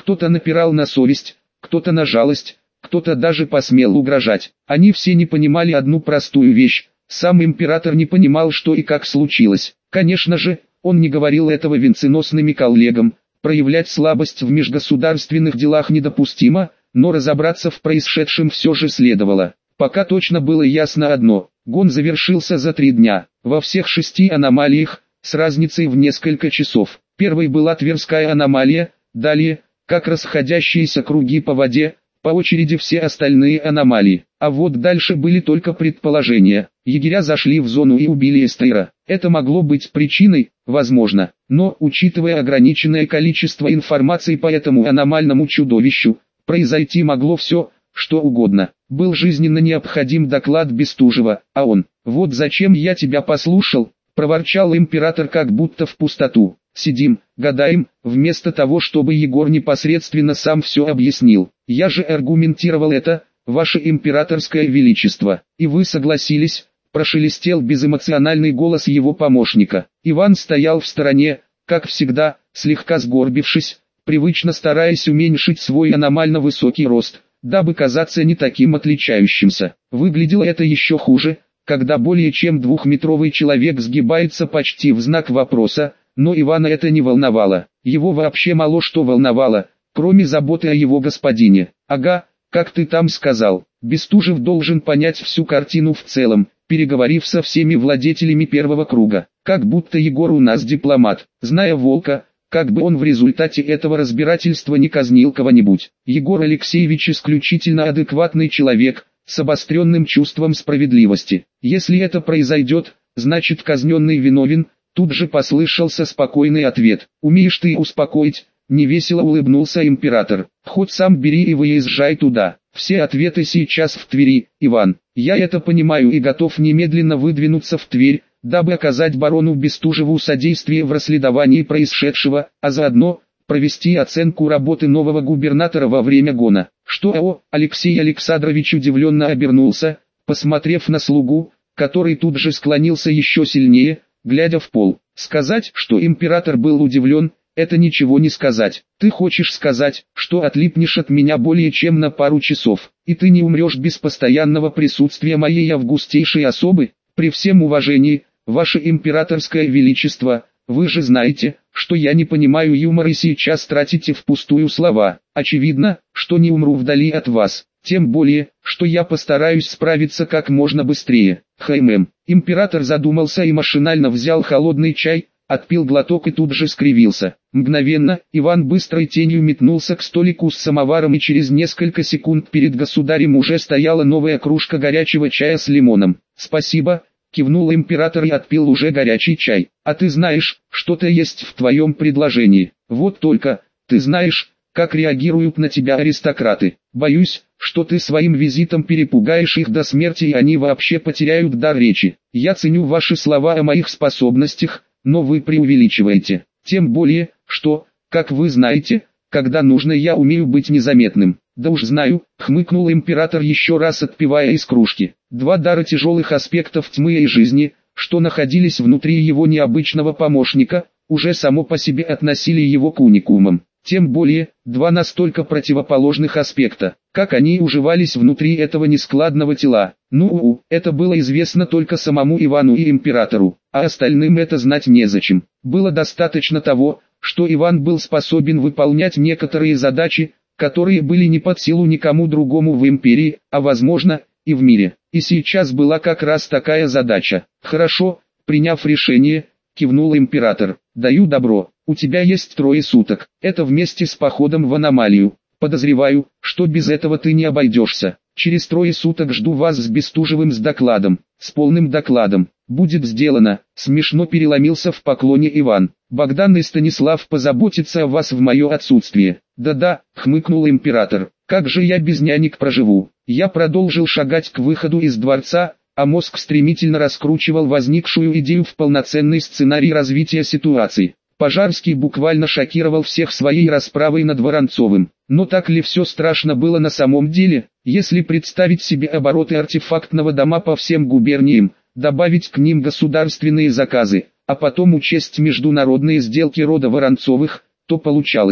Кто-то напирал на совесть, кто-то на жалость, кто-то даже посмел угрожать. Они все не понимали одну простую вещь. Сам император не понимал, что и как случилось. Конечно же, он не говорил этого венценосным коллегам. Проявлять слабость в межгосударственных делах недопустимо, но разобраться в происшедшем все же следовало. Пока точно было ясно одно: гон завершился за три дня, во всех шести аномалиях, с разницей в несколько часов. Первой была Тверская аномалия, далее, как расходящиеся круги по воде, по очереди все остальные аномалии. А вот дальше были только предположения. Егеря зашли в зону и убили Эстейра. Это могло быть причиной, возможно, но, учитывая ограниченное количество информации по этому аномальному чудовищу, произойти могло все, что угодно. Был жизненно необходим доклад Бестужева, а он: «Вот зачем я тебя послушал», — проворчал император как будто в пустоту. «Сидим, гадаем, вместо того, чтобы Егор непосредственно сам все объяснил. Я же аргументировал это, ваше императорское величество, и вы согласились», — прошелестел безэмоциональный голос его помощника. Иван стоял в стороне, как всегда, слегка сгорбившись, привычно стараясь уменьшить свой аномально высокий рост, дабы казаться не таким отличающимся. Выглядело это еще хуже, когда более чем двухметровый человек сгибается почти в знак вопроса, но Ивана это не волновало. Его вообще мало что волновало, кроме заботы о его господине. «Ага, как ты там сказал, Бестужев должен понять всю картину в целом, переговорив со всеми владетелями первого круга. Как будто Егор у нас дипломат, зная Волка, как бы он в результате этого разбирательства не казнил кого-нибудь. Егор Алексеевич исключительно адекватный человек, с обостренным чувством справедливости. Если это произойдет, значит казненный виновен». Тут же послышался спокойный ответ. «Умеешь ты успокоить?» — невесело улыбнулся император. «Хоть сам бери и выезжай туда. Все ответы сейчас в Твери, Иван. Я это понимаю и готов немедленно выдвинуться в Тверь, дабы оказать барону Бестужеву содействие в расследовании происшедшего, а заодно провести оценку работы нового губернатора во время гона». «Что, о?» — Алексей Александрович удивленно обернулся, посмотрев на слугу, который тут же склонился еще сильнее, глядя в пол. Сказать, что император был удивлен, это ничего не сказать. Ты хочешь сказать, что отлипнешь от меня более чем на пару часов, и ты не умрешь без постоянного присутствия моей августейшей особы? При всем уважении, ваше императорское величество, вы же знаете, что я не понимаю юмора и сейчас тратите впустую слова. Очевидно, что не умру вдали от вас. Тем более, что я постараюсь справиться как можно быстрее. Хаймем». Император задумался и машинально взял холодный чай, отпил глоток и тут же скривился. Мгновенно, Иван быстрой тенью метнулся к столику с самоваром, и через несколько секунд перед государем уже стояла новая кружка горячего чая с лимоном. «Спасибо», — кивнул император и отпил уже горячий чай. «А ты знаешь, что-то есть в твоем предложении. Вот только, ты знаешь, как реагируют на тебя аристократы. Боюсь, что ты своим визитом перепугаешь их до смерти, и они вообще потеряют дар речи. Я ценю ваши слова о моих способностях, но вы преувеличиваете. Тем более, что, как вы знаете, когда нужно, я умею быть незаметным». «Да уж знаю», — хмыкнул император, еще раз отпивая из кружки. Два дара тяжелых аспектов тьмы и жизни, что находились внутри его необычного помощника, уже само по себе относили его к уникумам. Тем более, два настолько противоположных аспекта, как они уживались внутри этого нескладного тела. Ну, это было известно только самому Ивану и императору, а остальным это знать незачем. Было достаточно того, что Иван был способен выполнять некоторые задачи, которые были не под силу никому другому в империи, а возможно, и в мире. И сейчас была как раз такая задача. «Хорошо», — приняв решение, кивнул император. «Даю добро. У тебя есть трое суток. Это вместе с походом в аномалию. Подозреваю, что без этого ты не обойдешься. Через трое суток жду вас с Бестужевым с докладом, с полным докладом. Будет сделано». Смешно переломился в поклоне Иван. «Богдан и Станислав позаботятся о вас в мое отсутствие». «Да-да», — хмыкнул император. «Как же я без нянек проживу?» Я продолжил шагать к выходу из дворца, а мозг стремительно раскручивал возникшую идею в полноценный сценарий развития ситуации. Пожарский буквально шокировал всех своей расправой над Воронцовым. Но так ли все страшно было на самом деле? Если представить себе обороты артефактного дома по всем губерниям, добавить к ним государственные заказы, а потом учесть международные сделки рода Воронцовых, то получалось.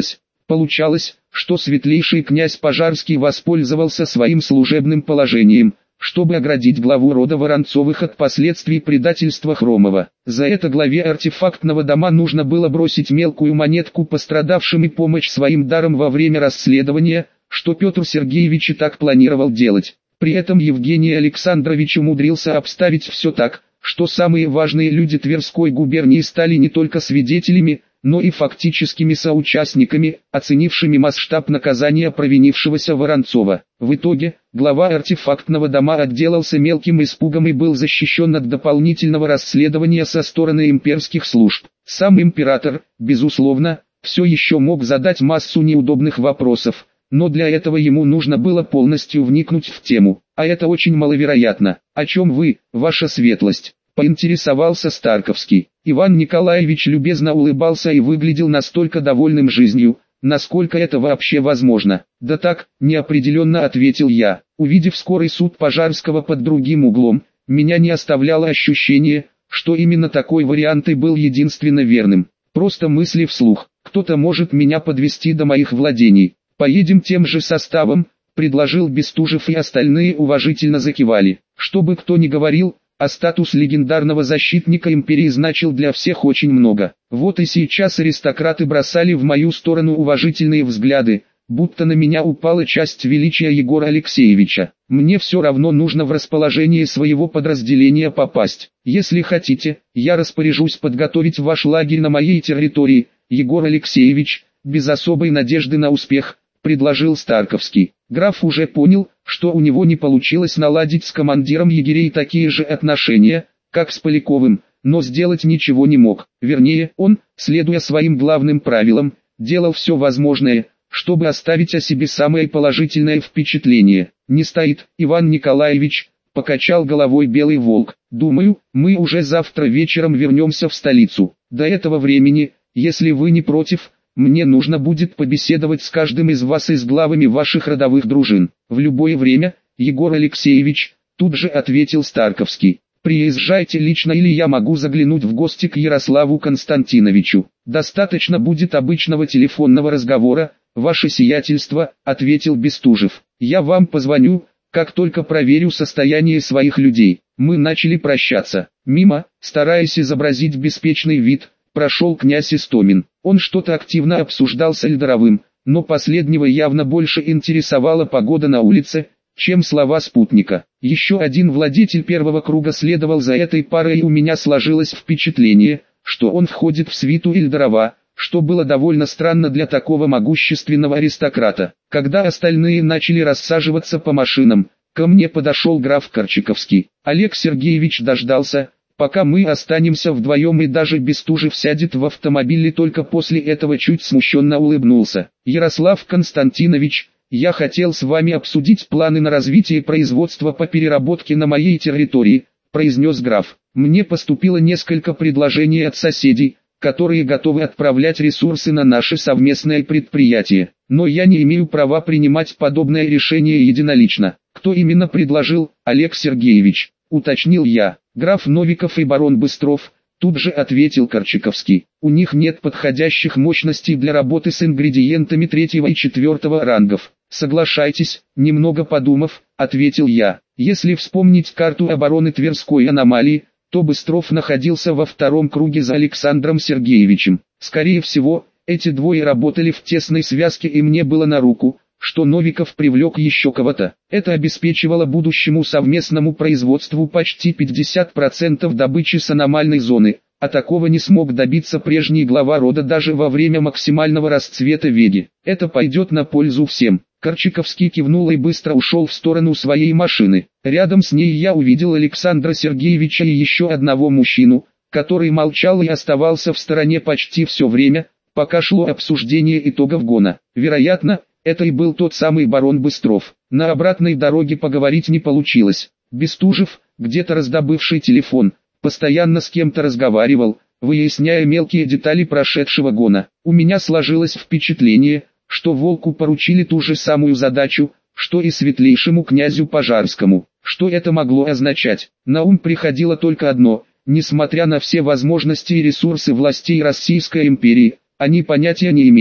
Получалось, что светлейший князь Пожарский воспользовался своим служебным положением, чтобы оградить главу рода Воронцовых от последствий предательства Хромова. За это главе артефактного дома нужно было бросить мелкую монетку пострадавшим и помочь своим даром во время расследования, что Петр Сергеевич и так планировал делать. При этом Евгений Александрович умудрился обставить все так, что самые важные люди Тверской губернии стали не только свидетелями, но и фактическими соучастниками, оценившими масштаб наказания провинившегося Воронцова. В итоге, глава артефактного дома отделался мелким испугом и был защищен от дополнительного расследования со стороны имперских служб. Сам император, безусловно, все еще мог задать массу неудобных вопросов, но для этого ему нужно было полностью вникнуть в тему, а это очень маловероятно. «О чем вы, ваша светлость?» — поинтересовался Старковский. Иван Николаевич любезно улыбался и выглядел настолько довольным жизнью, насколько это вообще возможно. «Да так», — неопределенно ответил я. Увидев скорый суд Пожарского под другим углом, меня не оставляло ощущение, что именно такой вариант и был единственно верным. Просто мысли вслух. Кто-то может меня подвести до моих владений. «Поедем тем же составом», — предложил Бестужев, и остальные уважительно закивали. Что бы кто ни говорил, а статус легендарного защитника империи значил для всех очень много. Вот и сейчас аристократы бросали в мою сторону уважительные взгляды, будто на меня упала часть величия Егора Алексеевича. Мне все равно нужно в расположение своего подразделения попасть. Если хотите, я распоряжусь подготовить ваш лагерь на моей территории, Егор Алексеевич, без особой надежды на успех, предложил Старковский. Граф уже понял, что у него не получилось наладить с командиром егерей такие же отношения, как с Поляковым, но сделать ничего не мог. Вернее, он, следуя своим главным правилам, делал все возможное, чтобы оставить о себе самое положительное впечатление. «Не стоит, Иван Николаевич», — покачал головой Белый Волк. «Думаю, мы уже завтра вечером вернемся в столицу. До этого времени, если вы не против, мне нужно будет побеседовать с каждым из вас и с главами ваших родовых дружин». «В любое время, Егор Алексеевич», — тут же ответил Старковский. «Приезжайте лично или я могу заглянуть в гости к Ярославу Константиновичу. Достаточно будет обычного телефонного разговора, ваше сиятельство», — ответил Бестужев. «Я вам позвоню, как только проверю состояние своих людей». Мы начали прощаться. Мимо, стараясь изобразить беспечный вид, прошел князь Истомин. Он что-то активно обсуждал с Эльдаровым, но последнего явно больше интересовала погода на улице, чем слова спутника. Еще один владетель первого круга следовал за этой парой, и у меня сложилось впечатление, что он входит в свиту Эльдарова, что было довольно странно для такого могущественного аристократа. Когда остальные начали рассаживаться по машинам, ко мне подошел граф Корчаковский. Олег Сергеевич дождался, пока мы останемся вдвоем, и даже Бестужев сядет в автомобиль, и только после этого чуть смущенно улыбнулся. «Ярослав Константинович, я хотел с вами обсудить планы на развитие производства по переработке на моей территории», произнес граф. «Мне поступило несколько предложений от соседей, которые готовы отправлять ресурсы на наше совместное предприятие. Но я не имею права принимать подобное решение единолично». «Кто именно предложил, Олег Сергеевич?» — уточнил я. «Граф Новиков и барон Быстров», — тут же ответил Корчаковский. «У них нет подходящих мощностей для работы с ингредиентами третьего и четвертого рангов». «Соглашайтесь», — немного подумав, ответил я. Если вспомнить карту обороны Тверской аномалии, то Быстров находился во втором круге за Александром Сергеевичем. Скорее всего, эти двое работали в тесной связке, и мне было на руку, что Новиков привлек еще кого-то. Это обеспечивало будущему совместному производству почти пятьдесят процентов добычи с аномальной зоны, а такого не смог добиться прежний глава рода даже во время максимального расцвета Веги. Это пойдет на пользу всем. Корчаковский кивнул и быстро ушел в сторону своей машины. Рядом с ней я увидел Александра Сергеевича и еще одного мужчину, который молчал и оставался в стороне почти все время, пока шло обсуждение итогов гона. Вероятно, это и был тот самый барон Быстров. На обратной дороге поговорить не получилось. Бестужев, где-то раздобывший телефон, постоянно с кем-то разговаривал, выясняя мелкие детали прошедшего гона. У меня сложилось впечатление, что Волку поручили ту же самую задачу, что и светлейшему князю Пожарскому. Что это могло означать? На ум приходило только одно: несмотря на все возможности и ресурсы властей Российской империи, они понятия не имели,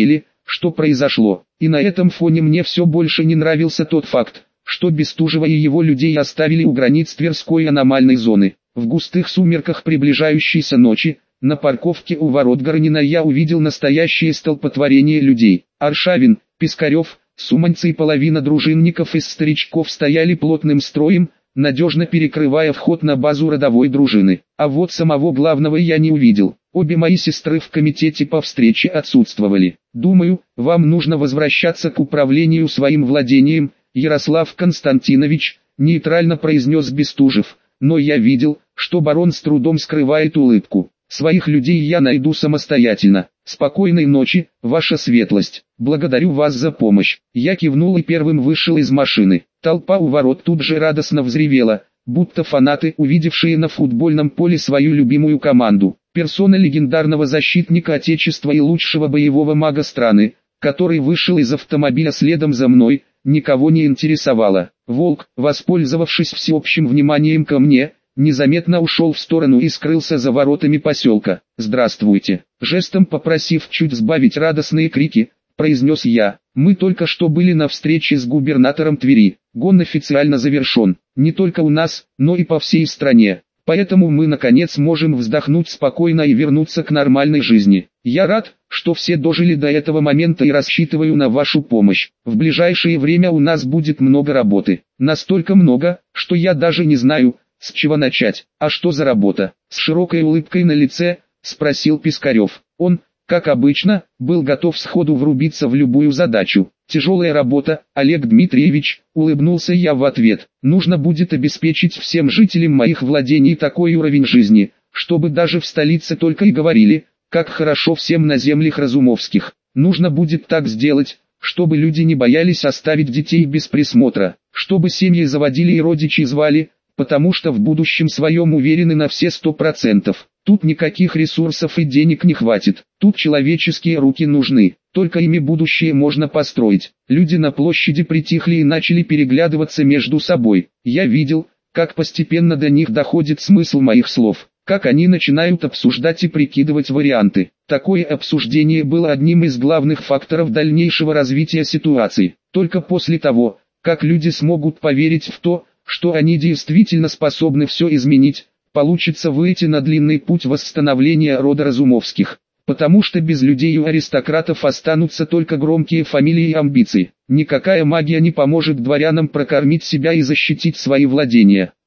что произошло. И на этом фоне мне все больше не нравился тот факт, что Бестужева и его людей оставили у границ Тверской аномальной зоны. В густых сумерках приближающейся ночи, на парковке у ворот Горонина я увидел настоящее столпотворение людей. Аршавин, Пискарев, Суманцы и половина дружинников из старичков стояли плотным строем, надежно перекрывая вход на базу родовой дружины. А вот самого главного я не увидел. Обе мои сестры в комитете по встрече отсутствовали. «Думаю, вам нужно возвращаться к управлению своим владением, Ярослав Константинович», нейтрально произнес Бестужев, но я видел, что барон с трудом скрывает улыбку. «Своих людей я найду самостоятельно. Спокойной ночи, ваша светлость. Благодарю вас за помощь». Я кивнул и первым вышел из машины. Толпа у ворот тут же радостно взревела, будто фанаты, увидевшие на футбольном поле свою любимую команду. Персона легендарного защитника Отечества и лучшего боевого мага страны, который вышел из автомобиля следом за мной, никого не интересовала. Волк, воспользовавшись всеобщим вниманием ко мне, незаметно ушел в сторону и скрылся за воротами поселка. «Здравствуйте!» Жестом попросив чуть сбавить радостные крики, произнес я. «Мы только что были на встрече с губернатором Твери. Гон официально завершен, не только у нас, но и по всей стране. Поэтому мы наконец можем вздохнуть спокойно и вернуться к нормальной жизни. Я рад, что все дожили до этого момента и рассчитываю на вашу помощь. В ближайшее время у нас будет много работы. Настолько много, что я даже не знаю, с чего начать». «А что за работа?» — с широкой улыбкой на лице спросил Пискарев. Он, как обычно, был готов сходу врубиться в любую задачу. «Тяжелая работа, Олег Дмитриевич», — улыбнулся я в ответ. «Нужно будет обеспечить всем жителям моих владений такой уровень жизни, чтобы даже в столице только и говорили, как хорошо всем на землях Разумовских. Нужно будет так сделать, чтобы люди не боялись оставить детей без присмотра, чтобы семьи заводили и родичей звали, потому что в будущем своем уверены на все сто процентов. Тут никаких ресурсов и денег не хватит, тут человеческие руки нужны, только ими будущее можно построить». Люди на площади притихли и начали переглядываться между собой. Я видел, как постепенно до них доходит смысл моих слов, как они начинают обсуждать и прикидывать варианты. Такое обсуждение было одним из главных факторов дальнейшего развития ситуации. Только после того, как люди смогут поверить в то, что они действительно способны все изменить, получится выйти на длинный путь восстановления рода Разумовских. Потому что без людей у аристократов останутся только громкие фамилии и амбиции. Никакая магия не поможет дворянам прокормить себя и защитить свои владения.